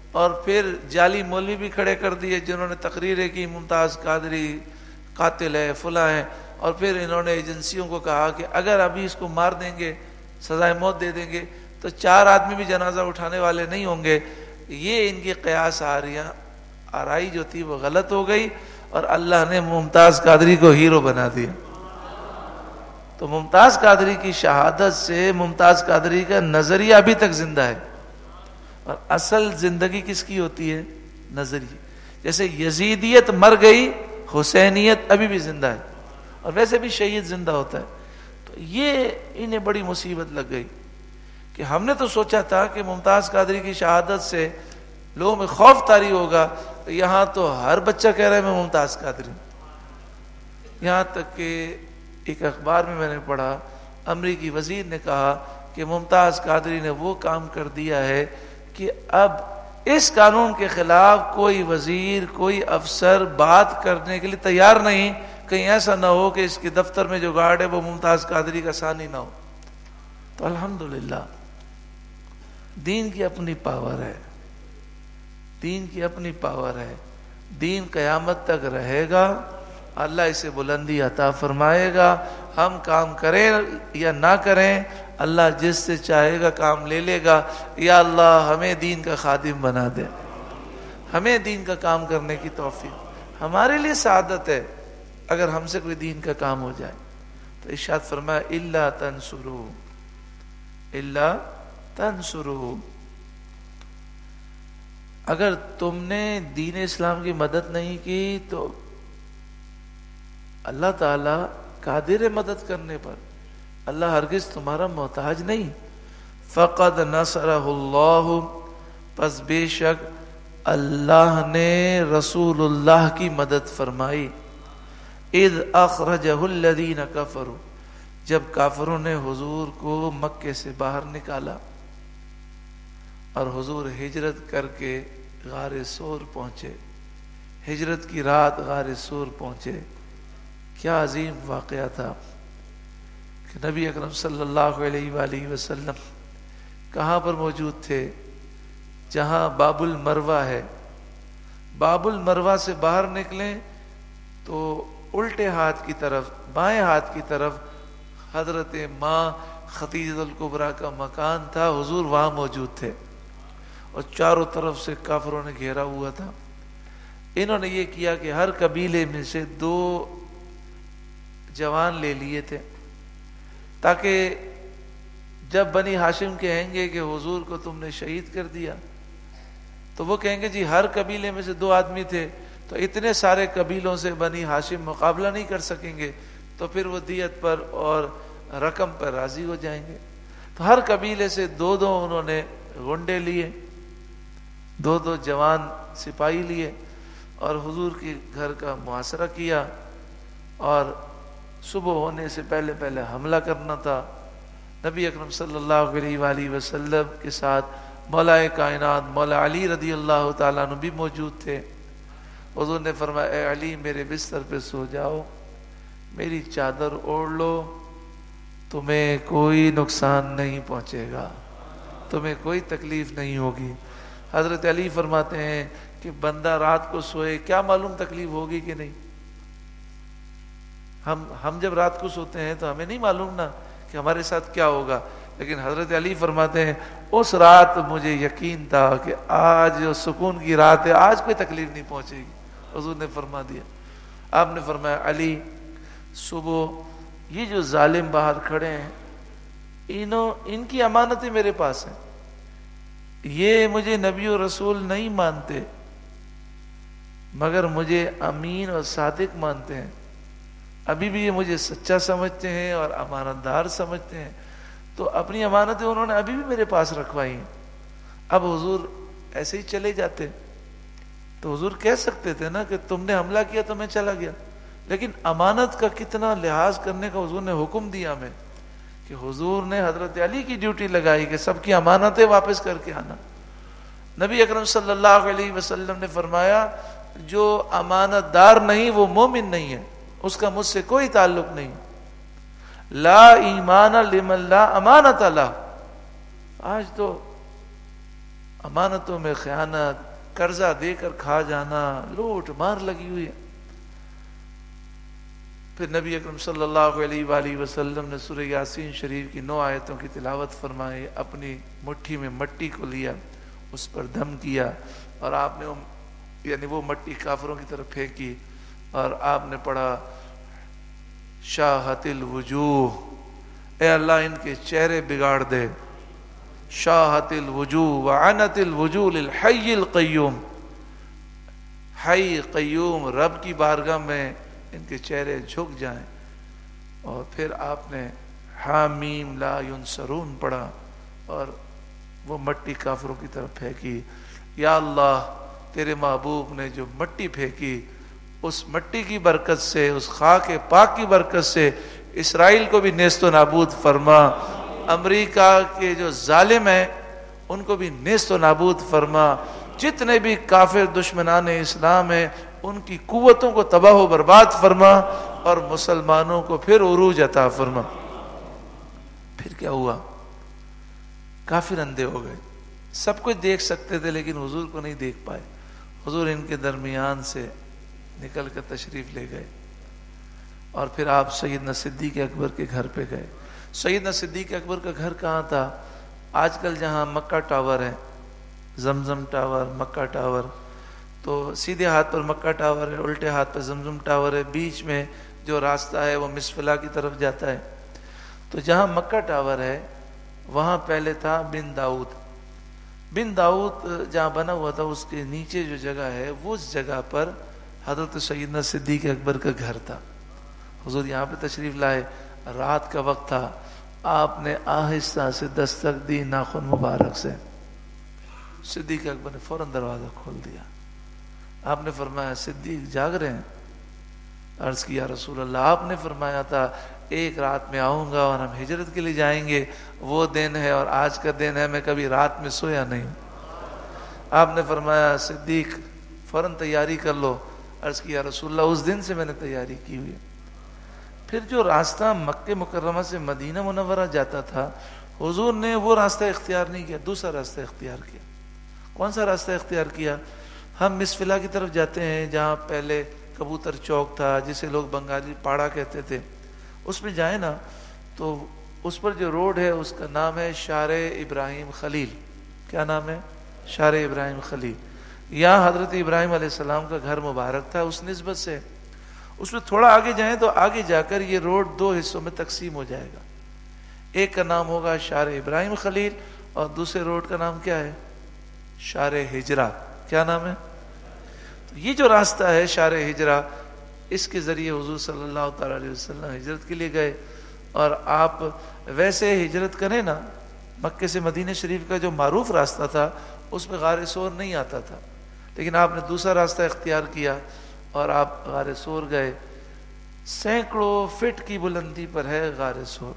اور پھر جعلی مولوی بھی کھڑے کر دیے جنہوں نے تقریریں کی ممتاز قادری قاتل ہے فلاں ہے، اور پھر انہوں نے ایجنسیوں کو کہا کہ اگر ابھی اس کو مار دیں گے سزائے موت دے دیں گے تو 4 آدمی بھی جنازہ اٹھانے والے نہیں ہوں گے. یہ ان کی قیاس آرائی جو تھی وہ غلط ہو گئی اور اللہ نے ممتاز قادری کو ہیرو بنا دیا. تو ممتاز قادری کی شہادت سے ممتاز قادری کا نظریہ ابھی تک زندہ ہے. اور اصل زندگی کس کی ہوتی ہے؟ نظریہ. جیسے یزیدیت مر گئی، حسینیت ابھی بھی زندہ ہے، اور ویسے بھی شہید زندہ ہوتا ہے. تو یہ انہیں بڑی مصیبت لگ گئی کہ ہم نے تو سوچا تھا کہ ممتاز قادری کی شہادت سے لوگوں میں خوف طاری ہوگا، یہاں تو ہر بچہ کہہ رہا ہے میں ممتاز قادری ہوں. یہاں تک کہ ایک اخبار میں نے پڑھا امریکی وزیر نے کہا کہ ممتاز قادری نے وہ کام کر دیا ہے کہ اب اس قانون کے خلاف کوئی وزیر کوئی افسر بات کرنے کے لیے تیار نہیں، کہیں ایسا نہ ہو کہ اس کے دفتر میں جو گارڈ ہے وہ ممتاز قادری کا ثانی نہ ہو. تو الحمدللہ دین کی اپنی پاور ہے، دین کی اپنی پاور ہے. دین قیامت تک رہے گا، اللہ اسے بلندی عطا فرمائے گا. ہم کام کریں یا نہ کریں، اللہ جس سے چاہے گا کام لے لے گا. یا اللہ ہمیں دین کا خادم بنا دے، ہمیں دین کا کام کرنے کی توفیق. ہمارے لیے سعادت ہے اگر ہم سے کوئی دین کا کام ہو جائے. تو ارشاد فرمایا الا تنصروا، الا تنصروا، اگر تم نے دین اسلام کی مدد نہیں کی تو اللہ تعالی قادر ہے مدد کرنے پر، اللہ ہرگز تمہارا محتاج نہیں. فقد نصرہ اللہ، پس بے شک اللہ نے رسول اللہ کی مدد فرمائی. اذ اخرجہ الذین کفروا، جب کافروں نے حضور کو مکے سے باہر نکالا اور حضور ہجرت کر کے غار سور پہنچے، ہجرت کی رات غار سور پہنچے. کیا عظیم واقعہ تھا کہ نبی اکرم صلی اللہ علیہ وآلہ وسلم کہاں پر موجود تھے؟ جہاں باب المروہ ہے. باب المروہ سے باہر نکلیں تو الٹے ہاتھ کی طرف، بائیں ہاتھ کی طرف حضرت ماں خدیجہ الکبریٰ کا مکان تھا. حضور وہاں موجود تھے اور چاروں طرف سے کافروں نے گھیرا ہوا تھا. انہوں نے یہ کیا کہ ہر قبیلے میں سے 2 جوان لے لیے تھے تاکہ جب بنی ہاشم کہیں گے کہ حضور کو تم نے شہید کر دیا تو وہ کہیں گے جی ہر قبیلے میں سے 2 آدمی تھے، تو اتنے سارے قبیلوں سے بنی ہاشم مقابلہ نہیں کر سکیں گے، تو پھر وہ دیت پر اور رقم پر راضی ہو جائیں گے. تو ہر قبیلے سے 2 انہوں نے گنڈے لیے، 2 جوان سپاہی لیے اور حضور کے گھر کا محاصرہ کیا. اور صبح ہونے سے پہلے حملہ کرنا تھا. نبی اکرم صلی اللہ علیہ وآلہ وسلم کے ساتھ مولا کائنات مولا علی رضی اللہ تعالیٰ عنہ بھی موجود تھے. حضور نے فرمایا اے علی میرے بستر پہ سو جاؤ، میری چادر اوڑھ لو، تمہیں کوئی نقصان نہیں پہنچے گا، تمہیں کوئی تکلیف نہیں ہوگی. حضرت علی فرماتے ہیں کہ بندہ رات کو سوئے کیا معلوم تکلیف ہوگی کہ نہیں. ہم جب رات کو سوتے ہیں تو ہمیں نہیں معلوم نا کہ ہمارے ساتھ کیا ہوگا، لیکن حضرت علی فرماتے ہیں اس رات مجھے یقین تھا کہ آج جو سکون کی رات ہے آج کوئی تکلیف نہیں پہنچے گی. حضور نے فرما دیا. آپ نے فرمایا علی صبح یہ جو ظالم باہر کھڑے ہیں ان کی امانتیں میرے پاس ہیں، یہ مجھے نبی و رسول نہیں مانتے مگر مجھے امین اور صادق مانتے ہیں. ابھی بھی یہ مجھے سچا سمجھتے ہیں اور امانت دار سمجھتے ہیں، تو اپنی امانتیں انہوں نے ابھی بھی میرے پاس رکھوائی ہیں. اب حضور ایسے ہی چلے جاتے تو حضور کہہ سکتے تھے نا کہ تم نے حملہ کیا تو میں چلا گیا، لیکن امانت کا کتنا لحاظ کرنے کا حضور نے حکم دیا ہمیں کہ حضور نے حضرت علی کی ڈیوٹی لگائی کہ سب کی امانتیں واپس کر کے آنا. نبی اکرم صلی اللہ علیہ وسلم نے فرمایا جو امانت دار نہیں وہ مومن نہیں ہے، اس کا مجھ سے کوئی تعلق نہیں. لا ایمان لمن لا امانت له. آج تو امانتوں میں خیانت، قرضہ دے کر کھا جانا، لوٹ مار لگی ہوئی ہے۔ پھر نبی اکرم صلی اللہ علیہ وآلہ وسلم نے سورہ یاسین شریف کی 9 آیتوں کی تلاوت فرمائی، اپنی مٹھی میں مٹی کو لیا، اس پر دم کیا، اور آپ نے یعنی وہ مٹی کافروں کی طرف پھینکی، اور آپ نے پڑھا شاہت الوجوہ، اے اللہ ان کے چہرے بگاڑ دے، شاہت الوجوہ وعنت الوجوہ للحی القیوم، حی قیوم رب کی بارگاہ میں ان کے چہرے جھک جائیں۔ اور پھر آپ نے حامیم لا ینصرون پڑھا اور وہ مٹی کافروں کی طرف پھینکی۔ یا اللہ تیرے محبوب نے جو مٹی پھینکی، اس مٹی کی برکت سے، اس خاک پاک کی برکت سے اسرائیل کو بھی نیست و نابود فرما، امریکہ کے جو ظالم ہیں ان کو بھی نیست و نابود فرما، جتنے بھی کافر دشمنان اسلام ہیں ان کی قوتوں کو تباہ و برباد فرما، اور مسلمانوں کو پھر عروج عطا فرما۔ پھر کیا ہوا؟ کافر اندھے ہو گئے، سب کچھ دیکھ سکتے تھے لیکن حضور کو نہیں دیکھ پائے۔ حضور ان کے درمیان سے نکل کر تشریف لے گئے، اور پھر آپ سیدنا صدیق اکبر کے گھر پہ گئے۔ سیدنا صدیق اکبر کا گھر کہاں تھا؟ آج کل جہاں مکہ ٹاور ہے، زمزم ٹاور، مکہ ٹاور، تو سیدھے ہاتھ پر مکہ ٹاور ہے، الٹے ہاتھ پر زمزم ٹاور ہے، بیچ میں جو راستہ ہے وہ مسفلا کی طرف جاتا ہے۔ تو جہاں مکہ ٹاور ہے وہاں پہلے تھا بن داؤد۔ بن داؤد جہاں بنا ہوا تھا اس کے نیچے جو جگہ ہے وہ اس جگہ پر حضرت سیدنا صدیق اکبر کا گھر تھا۔ حضور یہاں پہ تشریف لائے، رات کا وقت تھا، آپ نے آہستہ سے دستک دی ناخن مبارک سے، صدیق اکبر نے فوراً دروازہ کھول دیا۔ آپ نے فرمایا صدیق جاگ رہے ہیں؟ عرض کیا رسول اللہ آپ نے فرمایا تھا ایک رات میں آؤں گا اور ہم ہجرت کے لیے جائیں گے، وہ دن ہے اور آج کا دن ہے، میں کبھی رات میں سویا نہیں۔ آپ نے فرمایا صدیق فوراً تیاری کر لو۔ عرض کیا رسول اللہ اس دن سے میں نے تیاری کی ہوئی ہے۔ پھر جو راستہ مکہ مکرمہ سے مدینہ منورہ جاتا تھا حضور نے وہ راستہ اختیار نہیں کیا، دوسرا راستہ اختیار کیا۔ کون سا راستہ اختیار کیا؟ ہم مسفلا کی طرف جاتے ہیں جہاں پہلے کبوتر چوک تھا، جسے لوگ بنگالی پاڑا کہتے تھے، اس میں جائیں نا تو اس پر جو روڈ ہے اس کا نام ہے شارع ابراہیم خلیل۔ کیا نام ہے؟ شارع ابراہیم خلیل۔ یہاں حضرت ابراہیم علیہ السلام کا گھر مبارک تھا، اس نسبت سے اس میں تھوڑا آگے جائیں تو آگے جا کر یہ روڈ 2 حصوں میں تقسیم ہو جائے گا، ایک کا نام ہوگا شارع ابراہیم خلیل اور دوسرے روڈ کا نام کیا ہے؟ شارع ہجرہ۔ کیا نام ہے؟ یہ جو راستہ ہے شارع ہجرہ، اس کے ذریعے حضور صلی اللہ تعالی علیہ وسلم ہجرت کے لیے گئے۔ اور آپ ویسے ہجرت کریں نا، مکے سے مدینہ شریف کا جو معروف راستہ تھا اس میں غار ثور نہیں آتا تھا، لیکن آپ نے دوسرا راستہ اختیار کیا اور آپ غار ثور گئے۔ سینکڑوں فٹ کی بلندی پر ہے غار ثور۔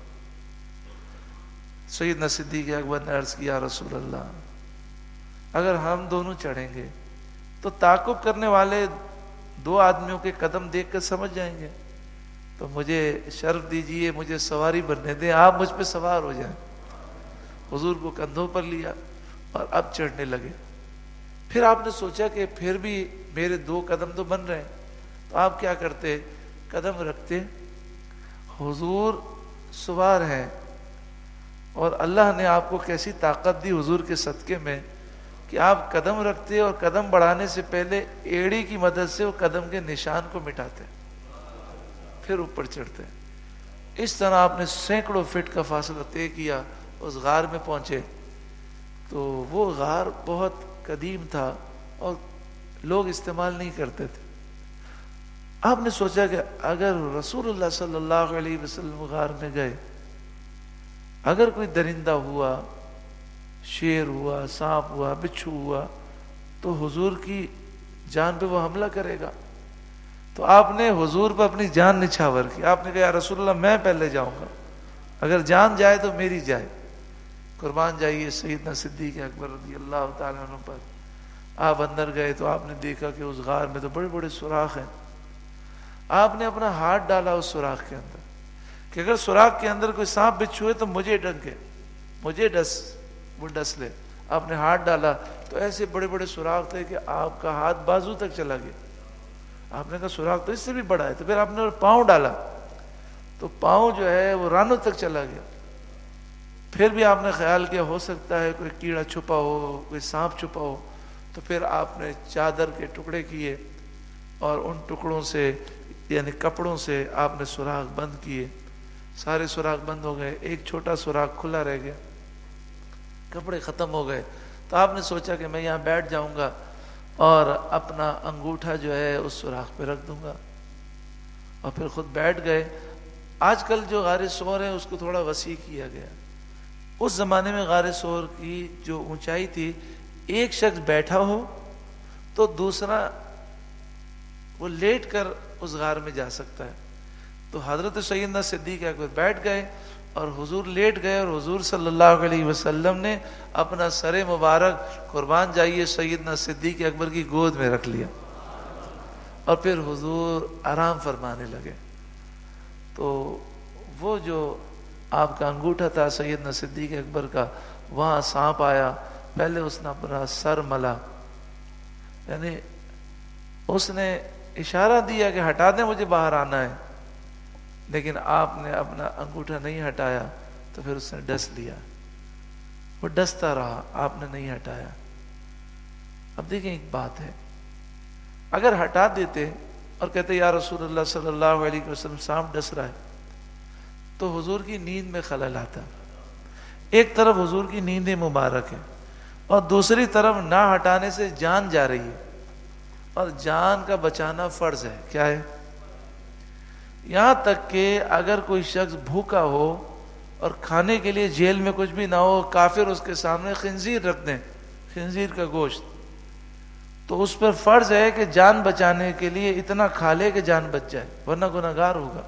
سیدنا صدیق اکبر نے عرض کیا رسول اللہ اگر ہم دونوں چڑھیں گے تو تعاقب کرنے والے 2 آدمیوں کے قدم دیکھ کر سمجھ جائیں گے، تو مجھے شرف دیجئے، مجھے سواری بننے دیں، آپ مجھ پہ سوار ہو جائیں۔ حضور کو کندھوں پر لیا اور اب چڑھنے لگے۔ پھر آپ نے سوچا کہ پھر بھی میرے 2 قدم تو بن رہے ہیں، تو آپ کیا کرتے؟ قدم رکھتے، حضور سوار ہیں، اور اللہ نے آپ کو کیسی طاقت دی حضور کے صدقے میں کہ آپ قدم رکھتے اور قدم بڑھانے سے پہلے ایڑی کی مدد سے وہ قدم کے نشان کو مٹاتے، پھر اوپر چڑھتے۔ اس طرح آپ نے سینکڑوں فٹ کا فاصلہ طے کیا، اس غار میں پہنچے تو وہ غار بہت قدیم تھا اور لوگ استعمال نہیں کرتے تھے۔ آپ نے سوچا کہ اگر رسول اللہ صلی اللہ علیہ وسلم غار میں گئے، اگر کوئی درندہ ہوا، شیر ہوا، سانپ ہوا، بچھو ہوا، تو حضور کی جان پہ وہ حملہ کرے گا۔ تو آپ نے حضور پہ اپنی جان نچھاور کی۔ آپ نے کہا یا رسول اللہ میں پہلے جاؤں گا، اگر جان جائے تو میری جائے۔ قربان جائیے سیدنا صدیق اکبر رضی اللہ تعالیٰ عنہ پر۔ آپ اندر گئے تو آپ نے دیکھا کہ اس غار میں تو بڑے بڑے سوراخ ہیں۔ آپ نے اپنا ہاتھ ڈالا اس سوراخ کے اندر کہ اگر سوراخ کے اندر کوئی سانپ بچھو ہے تو مجھے ڈنکے، مجھے ڈس، وہ ڈس لے۔ آپ نے ہاتھ ڈالا، تو ایسے بڑے بڑے سوراخ تھے کہ آپ کا ہاتھ بازو تک چلا گیا. آپ نے کہا سوراخ تو اس سے بھی بڑا ہے. تو پھر آپ نے پاؤں ڈالا تو پاؤں جو ہے وہ رانوں تک چلا گیا. پھر بھی آپ نے خیال کیا ہو سکتا ہے کوئی کیڑا چھپا ہو, کوئی سانپ چھپا ہو. تو پھر آپ نے چادر کے ٹکڑے کیے اور ان ٹکڑوں سے یعنی کپڑوں سے آپ نے سوراخ بند کیے. سارے سوراخ بند ہو گئے, ایک چھوٹا سوراخ کھلا رہ گیا, کپڑے ختم ہو گئے. تو آپ نے سوچا کہ میں یہاں بیٹھ جاؤں گا اور اپنا انگوٹھا جو ہے اس سوراخ پہ رکھ دوں گا, اور پھر خود بیٹھ گئے. آج کل جو غار ثور ہے اس کو تھوڑا وسیع کیا گیا. اس زمانے میں غار ثور کی جو اونچائی تھی, ایک شخص بیٹھا ہو تو دوسرا وہ لیٹ کر اس غار میں جا سکتا ہے. تو حضرت سیدنا صدیق اکبر بیٹھ گئے اور حضور لیٹ گئے, اور حضور صلی اللہ علیہ وسلم نے اپنا سر مبارک قربان جائیے سیدنا صدیق اکبر کی گود میں رکھ لیا, اور پھر حضور آرام فرمانے لگے. تو وہ جو آپ کا انگوٹھا تھا سیدنا صدیق اکبر کا, وہاں سانپ آیا. پہلے اس نے اپنا سر ملا, یعنی اس نے اشارہ دیا کہ ہٹا دیں مجھے باہر آنا ہے, لیکن آپ نے اپنا انگوٹھا نہیں ہٹایا. تو پھر اس نے ڈس لیا, وہ ڈستا رہا, آپ نے نہیں ہٹایا. اب دیکھیں ایک بات ہے, اگر ہٹا دیتے اور کہتے یا رسول اللہ صلی اللہ علیہ وسلم سانپ ڈس رہا ہے, تو حضور کی نیند میں خلل آتا. ایک طرف حضور کی نیند مبارک ہے اور دوسری طرف نہ ہٹانے سے جان جا رہی ہے, اور جان کا بچانا فرض ہے. کیا ہے؟ یہاں تک کہ اگر کوئی شخص بھوکا ہو اور کھانے کے لیے جیل میں کچھ بھی نہ ہو, کافر اس کے سامنے خنزیر رکھ دیں, خنزیر کا گوشت, تو اس پر فرض ہے کہ جان بچانے کے لیے اتنا کھا لے کہ جان بچ جائے, ورنہ گنہگار ہوگا.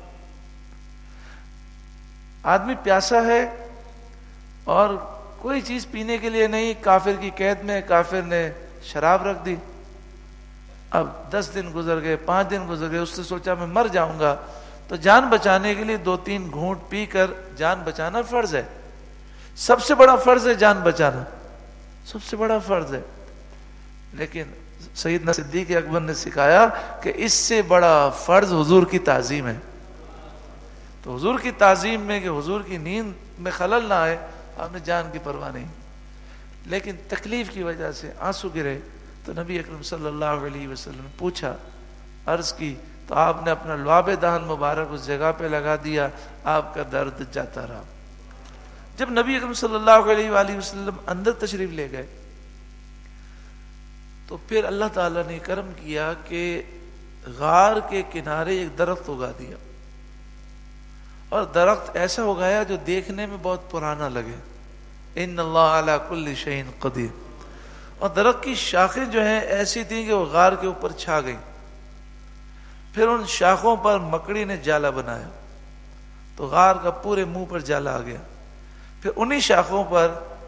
آدمی پیاسا ہے اور کوئی چیز پینے کے لیے نہیں, کافر کی قید میں, کافر نے شراب رکھ دی. اب 10 دن گزر گئے, 5 دن گزر گئے, اس نے سوچا میں مر جاؤں گا, تو جان بچانے کے لیے 2-3 گھونٹ پی کر جان بچانا فرض ہے. سب سے بڑا فرض ہے جان بچانا, سب سے بڑا فرض ہے. لیکن سیدنا صدیق اکبر نے سکھایا کہ اس سے بڑا فرض حضور کی تعظیم ہے. تو حضور کی تعظیم میں کہ حضور کی نیند میں خلل نہ آئے, آپ نے جان کی پرواہ نہیں. لیکن تکلیف کی وجہ سے آنسو گرے, تو نبی اکرم صلی اللہ علیہ وسلم نے پوچھا, عرض کی, تو آپ نے اپنا لعاب دہن مبارک اس جگہ پہ لگا دیا, آپ کا درد جاتا رہا. جب نبی اکرم صلی اللہ علیہ وآلہ وسلم اندر تشریف لے گئے, تو پھر اللہ تعالیٰ نے کرم کیا کہ غار کے کنارے ایک درخت اگا دیا, اور درخت ایسا اگایا جو دیکھنے میں بہت پرانا لگے. ان اللہ علی کل شیء قدیر. اور درخت کی شاخیں جو ہیں ایسی تھیں کہ وہ غار کے اوپر چھا گئیں. پھر ان شاخوں پر مکڑی نے جالا بنایا, تو غار کا پورے منہ پر جالا آ گیا. پھر انہی شاخوں پر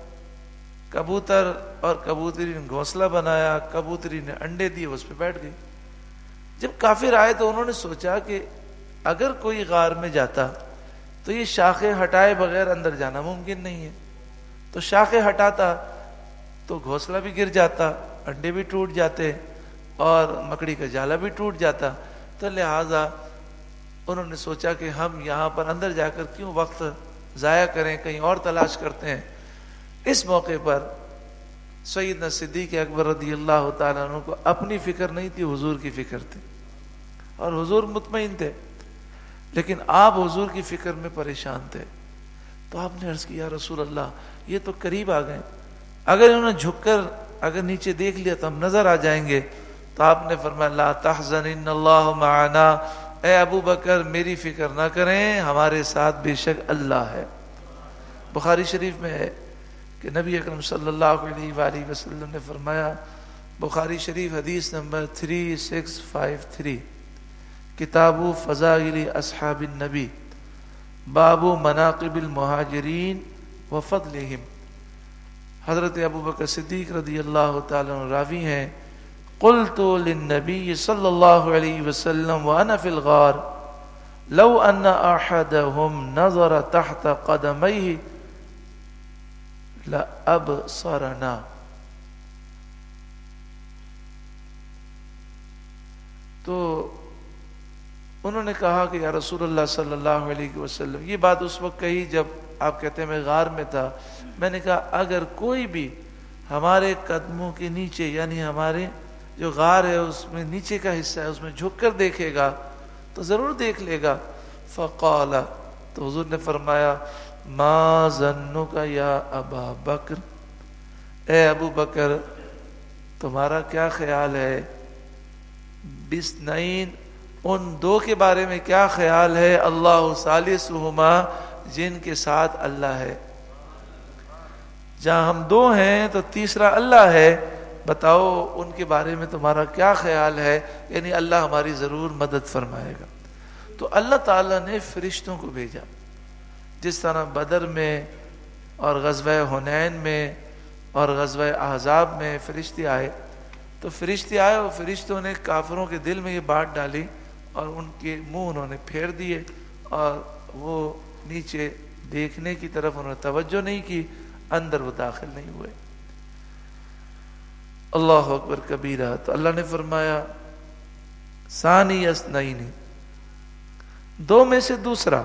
کبوتر اور کبوتری نے گھونسلہ بنایا, کبوتری نے انڈے دیے, اس پہ بیٹھ گئی. جب کافر آئے تو انہوں نے سوچا کہ اگر کوئی غار میں جاتا تو یہ شاخیں ہٹائے بغیر اندر جانا ممکن نہیں ہے, تو شاخیں ہٹاتا تو گھونسلہ بھی گر جاتا, انڈے بھی ٹوٹ جاتے, اور مکڑی کا جالا بھی ٹوٹ جاتا. تو لہٰذا انہوں نے سوچا کہ ہم یہاں پر اندر جا کر کیوں وقت ضائع کریں, کہیں اور تلاش کرتے ہیں. اس موقع پر سیدنا صدیق اکبر رضی اللہ تعالیٰ عنہ کو اپنی فکر نہیں تھی, حضور کی فکر تھی, اور حضور مطمئن تھے, لیکن آپ حضور کی فکر میں پریشان تھے. تو آپ نے عرض کیا, رسول اللہ یہ تو قریب آ گئے, اگر انہوں نے جھک کر اگر نیچے دیکھ لیا تو ہم نظر آ جائیں گے. تو آپ نے فرمایا, لا تحزن ان اللہ معنا, اے ابو بکر میری فکر نہ کریں, ہمارے ساتھ بے شک اللہ ہے. بخاری شریف میں ہے کہ نبی اکرم صلی اللہ علیہ وآلہ وسلم نے فرمایا, بخاری شریف حدیث نمبر 3653, کتاب فضائل اصحاب النبی, باب مناقب المہاجرین وفضلہم. حضرت ابو بکر صدیق رضی اللہ تعالیٰ عنہ راوی ہیں, قلت للنبی صلی اللہ علیہ وسلم وانا فی الغار لو ان احدهم نظر تحت قدمیہ لابصرنا. تو انہوں نے کہا کہ یا رسول اللہ صلی اللہ علیہ وسلم، یہ بات اس وقت کہی جب آپ کہتے ہیں میں غار میں تھا. میں نے کہا اگر کوئی بھی ہمارے قدموں کے نیچے، یعنی ہمارے جو غار ہے اس میں نیچے کا حصہ ہے، اس میں جھک کر دیکھے گا تو ضرور دیکھ لے گا. فقال، تو حضور نے فرمایا ما ظنک یا ابا بکر، اے ابو بکر تمہارا کیا خیال ہے، بسنین، ان دو کے بارے میں کیا خیال ہے، اللہ ثالثہما، جن کے ساتھ اللہ ہے. جہاں ہم دو ہیں تو تیسرا اللہ ہے، بتاؤ ان کے بارے میں تمہارا کیا خیال ہے، یعنی اللہ ہماری ضرور مدد فرمائے گا. تو اللہ تعالیٰ نے فرشتوں کو بھیجا، جس طرح بدر میں اور غزوہ حنین میں اور غزوہ احزاب میں فرشتے آئے، تو فرشتے آئے اور فرشتوں نے کافروں کے دل میں یہ بات ڈالی اور ان کے منہ انہوں نے پھیر دیے اور وہ نیچے دیکھنے کی طرف انہوں نے توجہ نہیں کی، اندر وہ داخل نہیں ہوئے. اللہ اکبر کبیرہ. تو اللہ نے فرمایا ثانی اثنین، دو میں سے دوسرا،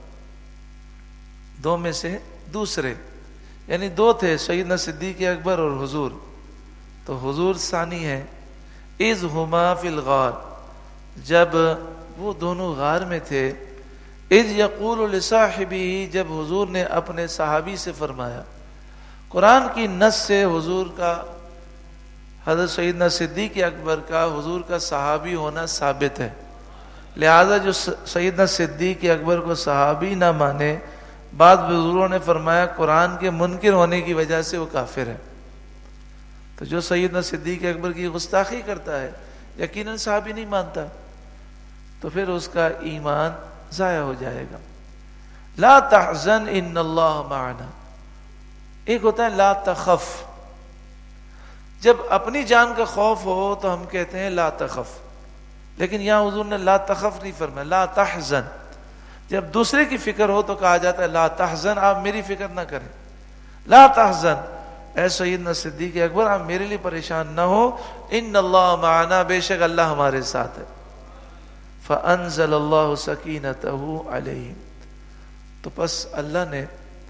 دو میں سے دوسرے، یعنی دو تھے سیدنا صدیق اکبر اور حضور، تو حضور ثانی ہے. اذ ہما فی الغار، جب وہ دونوں غار میں تھے. اذ یقول لصاحبہ، جب حضور نے اپنے صحابی سے فرمایا. قرآن کی نص سے حضور کا، حضرت سیدنا صدیق اکبر کا حضور کا صحابی ہونا ثابت ہے، لہذا جو سیدنا صدیق اکبر کو صحابی نہ مانے، بعض بزرگوں نے فرمایا قرآن کے منکر ہونے کی وجہ سے وہ کافر ہے. تو جو سیدنا صدیق اکبر کی گستاخی کرتا ہے یقیناً صحابی نہیں مانتا، تو پھر اس کا ایمان ضائع ہو جائے گا. لا تحزن ان اللہ معنا، ایک ہوتا ہے لا تخف، جب اپنی جان کا خوف ہو تو ہم کہتے ہیں لا تخف، لیکن یہاں حضور نے لا تخف نہیں فرمایا، لا تحزن. جب دوسرے کی فکر ہو تو کہا جاتا ہے لا تحزن، آپ میری فکر نہ کریں. لا تحزن، اے سیدنا صدیق اکبر آپ میرے لیے پریشان نہ ہو، ان اللہ معنا، بے شک اللہ ہمارے ساتھ ہے. فانزل اللہ سکینتہ علیہم، تو پس اللہ نے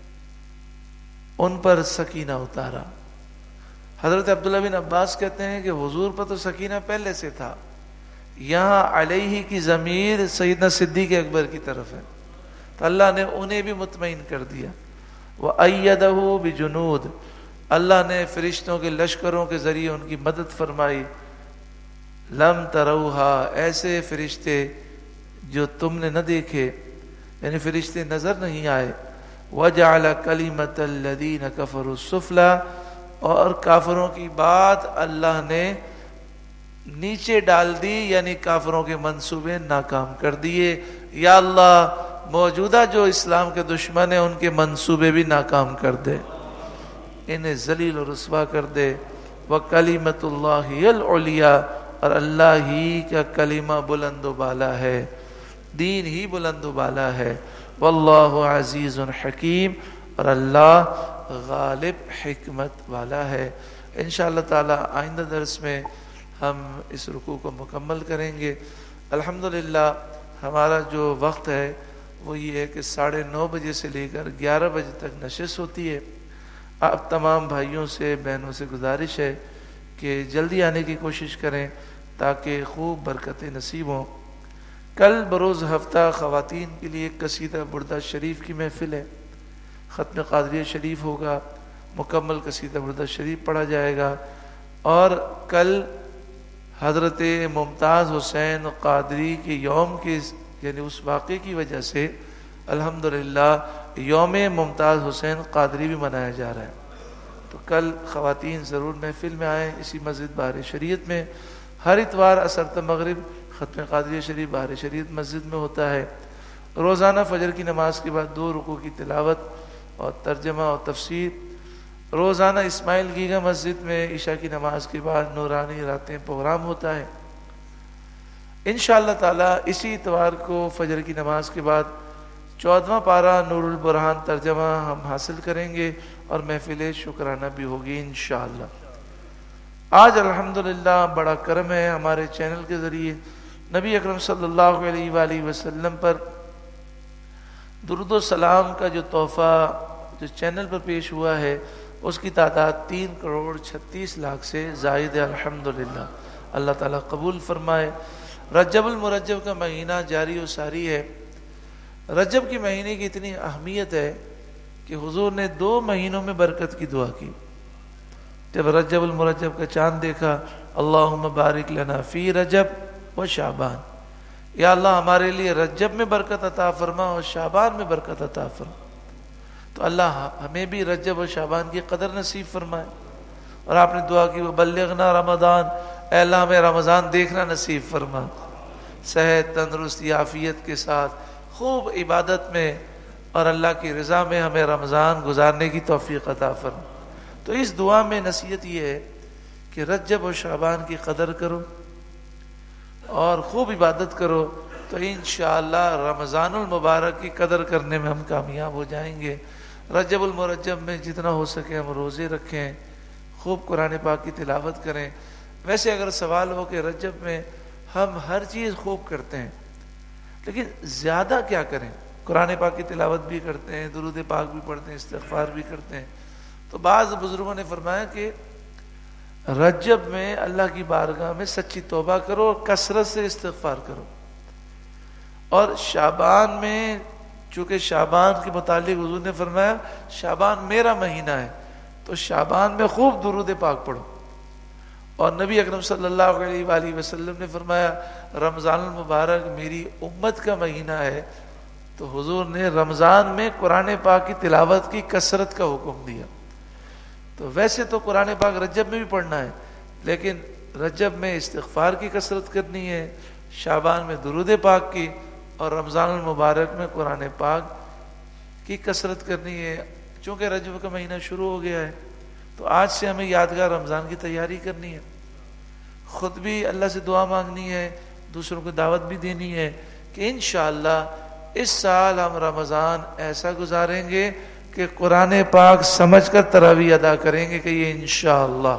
ان پر سکینہ اتارا. حضرت عبداللہ بن عباس کہتے ہیں کہ حضور پر تو سکینہ پہلے سے تھا، یہاں علیہ کی ضمیر سیدنا صدیق اکبر کی طرف ہے، تو اللہ نے انہیں بھی مطمئن کر دیا. وَأَيَّدَهُ بِجُنُودٍ، اللہ نے فرشتوں کے لشکروں کے ذریعے ان کی مدد فرمائی. لم تروہا، ایسے فرشتے جو تم نے نہ دیکھے، یعنی فرشتے نظر نہیں آئے. وَجَعَلَ كَلِمَةَ الَّذِينَ كَفَرُوا السُّفْلَىٰ، اور کافروں کی بات اللہ نے نیچے ڈال دی، یعنی کافروں کے منصوبے ناکام کر دیے. یا اللہ موجودہ جو اسلام کے دشمن ہیں ان کے منصوبے بھی ناکام کر دے، انہیں ذلیل و رسوا کر دے. وَكَلِمَةُ اللَّهِ الْعُلْيَا، اور اللہ ہی کا کلمہ بلند و بالا ہے، دین ہی بلند و بالا ہے. واللہ عزیز حکیم، اور اللہ غالب حکمت والا ہے. انشاءاللہ تعالی آئندہ درس میں ہم اس رکوع کو مکمل کریں گے. الحمدللہ ہمارا جو وقت ہے وہ یہ ہے کہ 9:30 بجے سے لے کر 11 بجے تک نشست ہوتی ہے. آپ تمام بھائیوں سے بہنوں سے گزارش ہے کہ جلدی آنے کی کوشش کریں تاکہ خوب برکتیں نصیب ہوں. کل بروز ہفتہ خواتین کے لیے ایک قصیدہ بردہ شریف کی محفل ہے، ختم قادریہ شریف ہوگا، مکمل قصیدہ بردہ شریف پڑھا جائے گا. اور کل حضرت ممتاز حسین قادری کے یوم کے، یعنی اس واقعے کی وجہ سے الحمدللہ یوم ممتاز حسین قادری بھی منایا جا رہا ہے. تو کل خواتین ضرور محفل میں آئیں، اسی مسجد بہار شریعت میں. ہر اتوار عصر تا مغرب ختم قادریہ شریف بہار شریعت مسجد میں ہوتا ہے. روزانہ فجر کی نماز کے بعد 2 رکوع کی تلاوت اور ترجمہ اور تفسیر. روزانہ اسماعیل گیگا مسجد میں عشاء کی نماز کے بعد نورانی راتیں پروگرام ہوتا ہے. انشاءاللہ تعالی اسی اتوار کو فجر کی نماز کے بعد 14واں پارہ نور البرہان ترجمہ ہم حاصل کریں گے اور محفل شکرانہ بھی ہوگی انشاءاللہ. آج الحمدللہ بڑا کرم ہے، ہمارے چینل کے ذریعے نبی اکرم صلی اللہ علیہ وآلہ وسلم پر درود و سلام کا جو تحفہ جو چینل پر پیش ہوا ہے اس کی تعداد 3,36,00,000 سے زائد ہے۔ الحمدللہ، اللہ تعالیٰ قبول فرمائے۔ رجب المرجب کا مہینہ جاری و ساری ہے۔ رجب کے مہینے کی اتنی اہمیت ہے کہ حضور نے 2 مہینوں میں برکت کی دعا کی۔ جب رجب المرجب کا چاند دیکھا، اللہم بارک لنا فی رجب و شعبان، یا اللہ ہمارے لیے رجب میں برکت عطا فرما اور شعبان میں برکت عطا فرما۔ تو اللہ ہمیں بھی رجب و شعبان کی قدر نصیب فرمائے۔ اور آپ نے دعا کی وبلغنا رمضان، اے اللہ ہمیں رمضان دیکھنا نصیب فرما، صحت تندرستی عافیت کے ساتھ خوب عبادت میں اور اللہ کی رضا میں ہمیں رمضان گزارنے کی توفیق عطا فرما۔ تو اس دعا میں نصیحت یہ ہے کہ رجب و شعبان کی قدر کرو اور خوب عبادت کرو، تو انشاءاللہ رمضان المبارک کی قدر کرنے میں ہم کامیاب ہو جائیں گے۔ رجب المرجب میں جتنا ہو سکے ہم روزے رکھیں، خوب قرآن پاک کی تلاوت کریں۔ ویسے اگر سوال ہو کہ رجب میں ہم ہر چیز خوب کرتے ہیں لیکن زیادہ کیا کریں، قرآن پاک کی تلاوت بھی کرتے ہیں، درود پاک بھی پڑھتے ہیں، استغفار بھی کرتے ہیں، تو بعض بزرگوں نے فرمایا کہ رجب میں اللہ کی بارگاہ میں سچی توبہ کرو اور کثرت سے استغفار کرو، اور شعبان میں چونکہ شعبان کے متعلق حضور نے فرمایا شعبان میرا مہینہ ہے، تو شعبان میں خوب درود پاک پڑھو۔ اور نبی اکرم صلی اللہ علیہ وآلہ وسلم نے فرمایا رمضان المبارک میری امت کا مہینہ ہے، تو حضور نے رمضان میں قرآن پاک کی تلاوت کی کثرت کا حکم دیا۔ تو ویسے تو قرآن پاک رجب میں بھی پڑھنا ہے، لیکن رجب میں استغفار کی کثرت کرنی ہے، شعبان میں درود پاک کی، اور رمضان المبارک میں قرآن پاک کی کثرت کرنی ہے۔ چونکہ رجب کا مہینہ شروع ہو گیا ہے تو آج سے ہمیں یادگار رمضان کی تیاری کرنی ہے، خود بھی اللہ سے دعا مانگنی ہے، دوسروں کو دعوت بھی دینی ہے کہ انشاءاللہ اس سال ہم رمضان ایسا گزاریں گے کہ قرآن پاک سمجھ کر تراویح ادا کریں گے، کہ یہ انشاءاللہ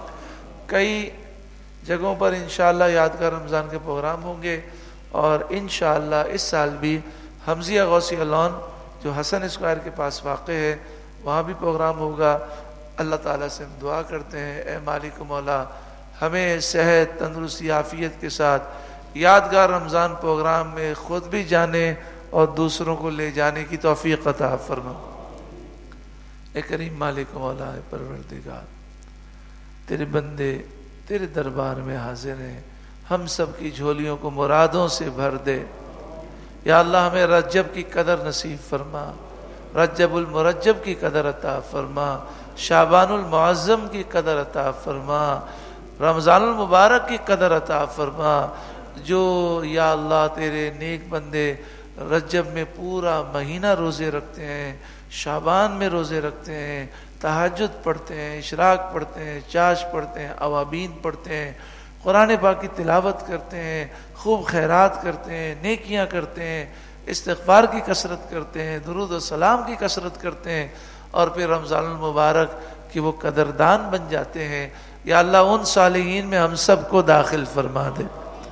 کئی جگہوں پر انشاءاللہ یادگار رمضان کے پروگرام ہوں گے، اور انشاءاللہ اس سال بھی حمزیہ غوثیہ لون جو حسن اسکوائر کے پاس واقع ہے وہاں بھی پروگرام ہوگا۔ اللہ تعالیٰ سے ہم دعا کرتے ہیں اے مالک و مولا ہمیں صحت تندرستی عافیت کے ساتھ یادگار رمضان پروگرام میں خود بھی جانے اور دوسروں کو لے جانے کی توفیق عطا فرما۔ اے کریم مالک و مولا اے پروردگار، تیرے بندے تیرے دربار میں حاضر ہیں، ہم سب کی جھولیوں کو مرادوں سے بھر دے۔ یا اللہ ہمیں رجب کی قدر نصیب فرما، رجب المرجب کی قدر عطا فرما، شعبان المعظم کی قدر عطا فرما، رمضان المبارک کی قدر عطا فرما۔ جو یا اللہ تیرے نیک بندے رجب میں پورا مہینہ روزے رکھتے ہیں، شعبان میں روزے رکھتے ہیں، تہجد پڑھتے ہیں، اشراق پڑھتے ہیں، چاش پڑھتے ہیں، اوابین پڑھتے ہیں، قرآن پاک کی تلاوت کرتے ہیں، خوب خیرات کرتے ہیں، نیکیاں کرتے ہیں، استغفار کی کثرت کرتے ہیں، درود و سلام کی کثرت کرتے ہیں، اور پھر رمضان المبارک کی وہ قدردان بن جاتے ہیں۔ یا اللہ ان صالحین میں ہم سب کو داخل فرما دے۔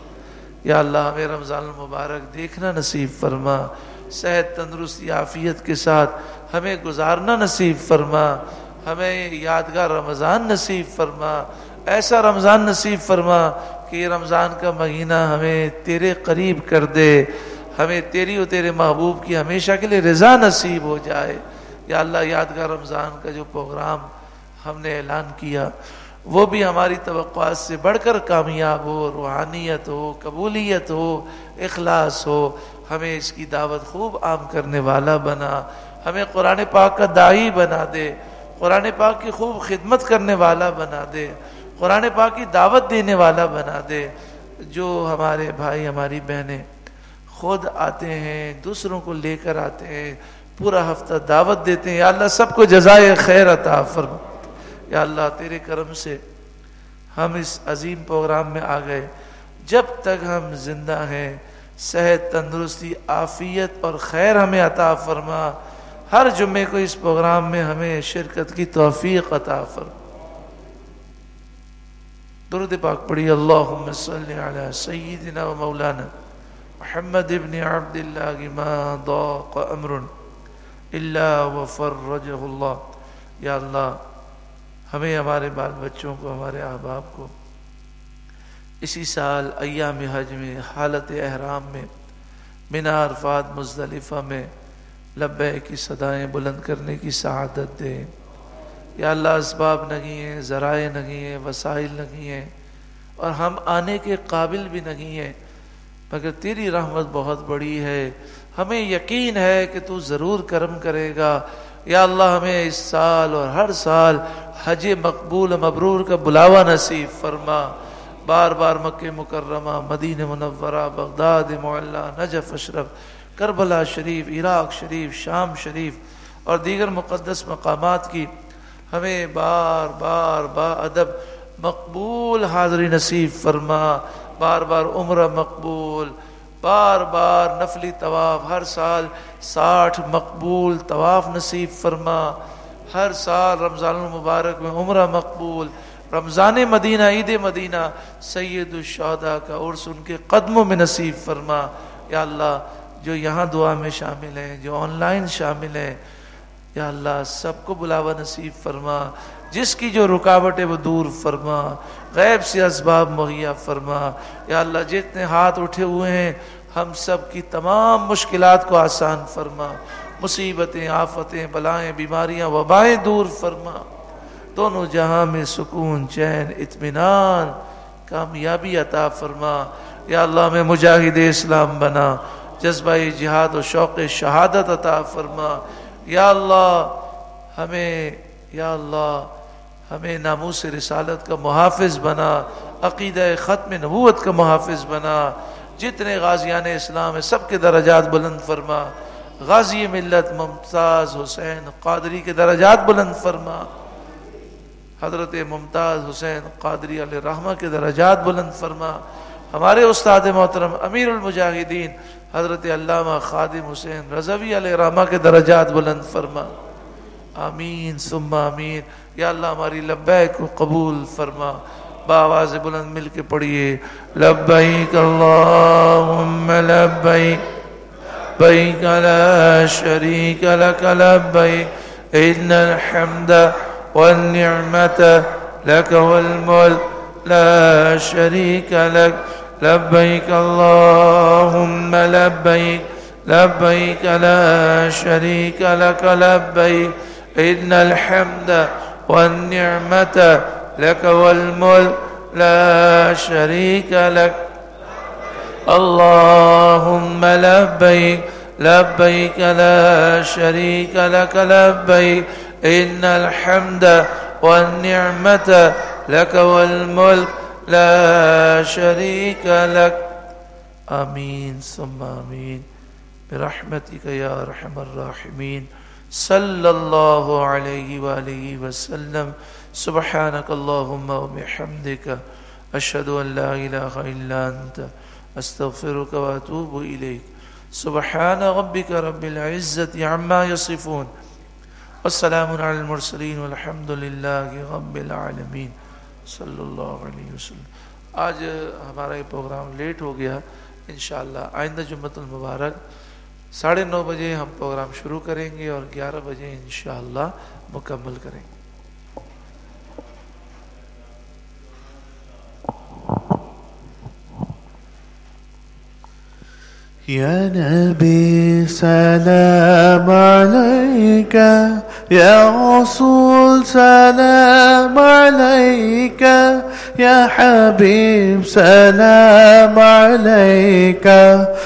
یا اللہ ہمیں رمضان المبارک دیکھنا نصیب فرما، صحت تندرستی عافیت کے ساتھ ہمیں گزارنا نصیب فرما، ہمیں یادگار رمضان نصیب فرما، ایسا رمضان نصیب فرما کہ یہ رمضان کا مہینہ ہمیں تیرے قریب کر دے، ہمیں تیری و تیرے محبوب کی ہمیشہ کے لیے رضا نصیب ہو جائے۔ یا اللہ یادگار رمضان کا جو پروگرام ہم نے اعلان کیا وہ بھی ہماری توقعات سے بڑھ کر کامیاب ہو، روحانیت ہو، قبولیت ہو، اخلاص ہو، ہمیں اس کی دعوت خوب عام کرنے والا بنا، ہمیں قرآن پاک کا داعی بنا دے، قرآن پاک کی خوب خدمت کرنے والا بنا دے، قرآن پاک کی دعوت دینے والا بنا دے۔ جو ہمارے بھائی ہماری بہنیں خود آتے ہیں، دوسروں کو لے کر آتے ہیں، پورا ہفتہ دعوت دیتے ہیں، یا اللہ سب کو جزائے خیر عطا فرما۔ یا اللہ تیرے کرم سے ہم اس عظیم پروگرام میں آ گئے، جب تک ہم زندہ ہیں صحت تندرستی عافیت اور خیر ہمیں عطا فرما، ہر جمعے کو اس پروگرام میں ہمیں شرکت کی توفیق عطا فرما۔ درود پاک پڑھی. اللہم صلی علی سیدنا و مولانا محمد ابن عبداللہ ما ضاق امر الا وفرجہ اللہ. یا اللہ ہمیں، ہمارے بال بچوں کو، ہمارے احباب کو اسی سال ایام حج میں حالت احرام میں منی عرفات مزدلفہ میں لبیک کی صدائیں بلند کرنے کی سعادت دے. یا اللہ اسباب نہیں ہیں، ذرائع نہیں ہیں، وسائل نہیں ہیں، اور ہم آنے کے قابل بھی نہیں ہیں، مگر تیری رحمت بہت بڑی ہے. ہمیں یقین ہے کہ تو ضرور کرم کرے گا. یا اللہ ہمیں اس سال اور ہر سال حج مقبول مبرور کا بلاوا نصیب فرما. بار بار مکہ مکرمہ، مدینہ منورہ، بغداد معلیٰ، نجف اشرف، کربلا شریف، عراق شریف، شام شریف اور دیگر مقدس مقامات کی ہمیں بار بار با ادب مقبول حاضری نصیب فرما. بار بار عمرہ مقبول، بار بار نفلی طواف، ہر سال 60 مقبول طواف نصیب فرما. ہر سال رمضان المبارک میں عمرہ مقبول، رمضان مدینہ، عید مدینہ، سید الشہداء کا عرس ان کے قدموں میں نصیب فرما. یا اللہ جو یہاں دعا میں شامل ہیں، جو آن لائن شامل ہیں، یا اللہ سب کو بلاوا نصیب فرما. جس کی جو رکاوٹ ہے وہ دور فرما، غیب سے اسباب مہیا فرما. یا اللہ جتنے ہاتھ اٹھے ہوئے ہیں ہم سب کی تمام مشکلات کو آسان فرما. مصیبتیں، آفتیں، بلائیں، بیماریاں، وبائیں دور فرما. دونوں جہاں میں سکون، چین، اطمینان، کامیابی عطا فرما. یا اللہ ہمیں مجاہد اسلام بنا، جذبہ جہاد و شوق شہادت عطا فرما. یا اللہ ہمیں ناموس رسالت کا محافظ بنا، عقیدہ ختم نبوت کا محافظ بنا. جتنے غازیان اسلام ہیں سب کے درجات بلند فرما. غازی ملت ممتاز حسین قادری کے درجات بلند فرما. حضرت ممتاز حسین قادری علیہ رحمہ کے درجات بلند فرما. ہمارے استاد محترم امیر المجاہدین حضرت علامہ خادم حسین رضوی علیہ رحمہ کے درجات بلند فرما. آمین ثم آمین. یا اللہ ہماری لبیک کو قبول فرما. بآواز بلند مل کے پڑھیے لبیک اللہم لبیک لبیک لا شریک لک لبیک ان الحمد والنعمت لک والملک لا شریک لک لبیک اللہم لبیک لبیک لا شریک لک لبیک ان الحمد والنعمت لک والملک لا شریک لک اللہم لبیک لبیک لا شریک لک لبیک ان الحمد والنعمت لک والملک لا شریک لک. آمین ثم آمین برحمتک یا ارحم الراحمین. صلی اللہ علیہ وآلہ وسلم. سبحانک اللہم وبحمدک اشہد ان لا الہ الا انت استغفرک واتوب الیک. سبحان ربک رب العزت عما یصفون والسلام علی المرسلین والحمد للہ رب العالمین. صلی اللہ علیہ وسلم. آج ہمارا یہ پروگرام لیٹ ہو گیا. انشاءاللہ آئندہ جمعۃ المبارک 9:30 بجے ہم پروگرام شروع کریں گے اور 11 بجے انشاءاللہ مکمل کریں گے. یا نبی سلام علیکہ، یا رسول سلام علیکہ، یا حبیب سلام علیکہ،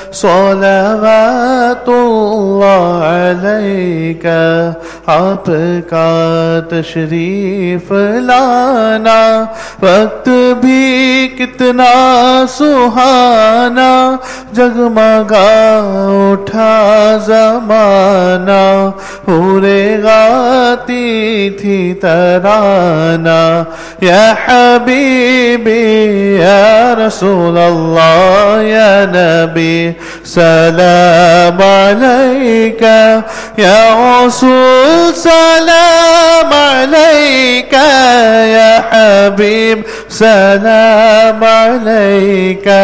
صلوات اللہ علیکہ. آپ کا تشریف لانا وقت بھی کتنا سہانا، جگمگا اٹھا زمانہ حوریں گاتی تھی ترانہ یا حبیبی یا رسول اللہ یا نبی سلام علیکہ یا رسول سلام علیکہ یا حبیب سلام علیکہ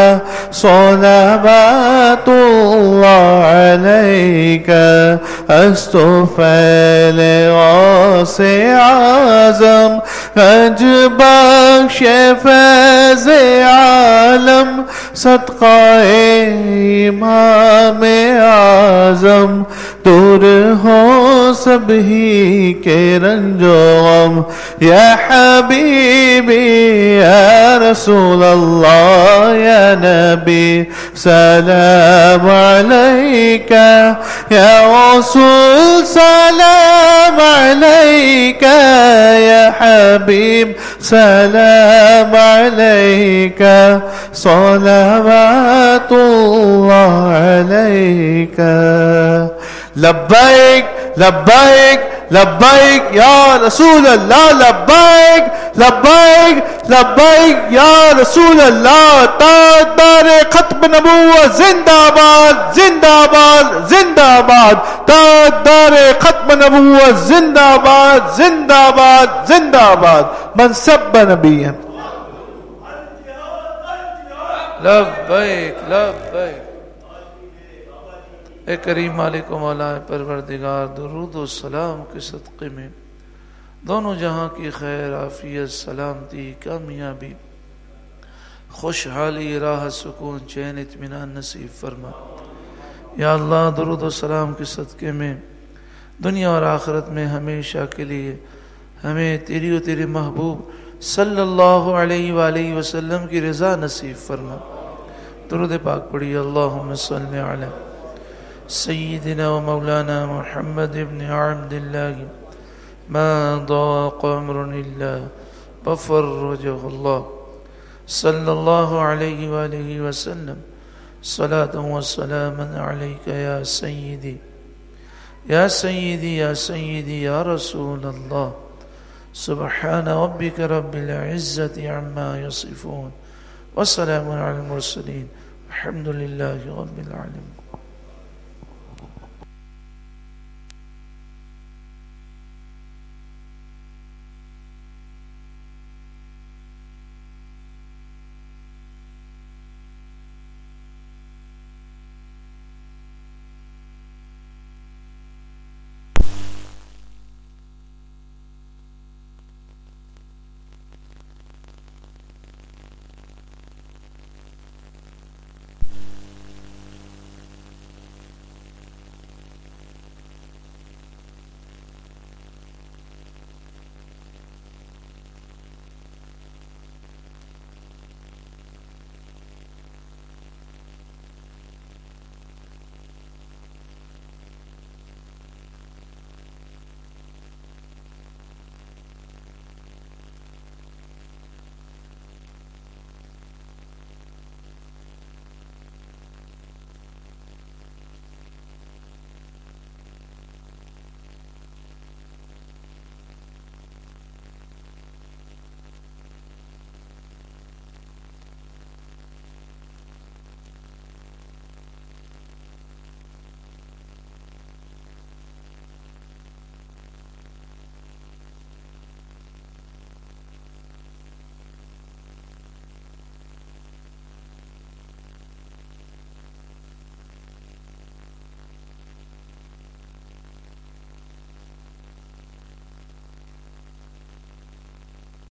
صلوات اللہ علیکہ استفیل غوث اعظم گنج بخش فیض عالم صدقہ امام اعظم دور ہو سب ہی کے رنج و غم یا حبیبی یا رسول اللہ یا نبی سلام علیکہ یا رسول سلام علیکہ یا حبیب سلام علیکہ صلوات اللہ علیکہ لبیک لبیک لبیک یا رسول اللہ لبیک لبیک لبیک یا رسول اللہ تاجدار ختم نبوت زندہ باد زندہ باد زندہ باد تاجدار ختم نبوت زندہ باد زندہ باد زندہ باد من سب نبی لبیک لبیک اے کریم مالک و مولا پروردگار درود و سلام کے صدقے میں دونوں جہاں کی خیر عافیت سلامتی کامیابی خوشحالی راحت سکون چین اطمینان نصیب فرما یا اللہ درود و سلام کے صدقے میں دنیا اور آخرت میں ہمیشہ کے لیے ہمیں تیری و تیرے محبوب صلی اللہ علیہ وآلہ وسلم کی رضا نصیب فرما درود پاک پڑھی اللہم صلی علی سیدنا و مولانا محمد ابن عبد اللہ ما ضاق عمر اللہ بفرجہ اللہ صلی اللہ علیہ وآلہ وسلم صلاة و سلاما علیکہ یا سیدی یا سیدی یا سیدی یا رسول اللہ سبحان ربک رب العزت عما یصفون وسلام علی المرسلین الحمد للہ رب العالمین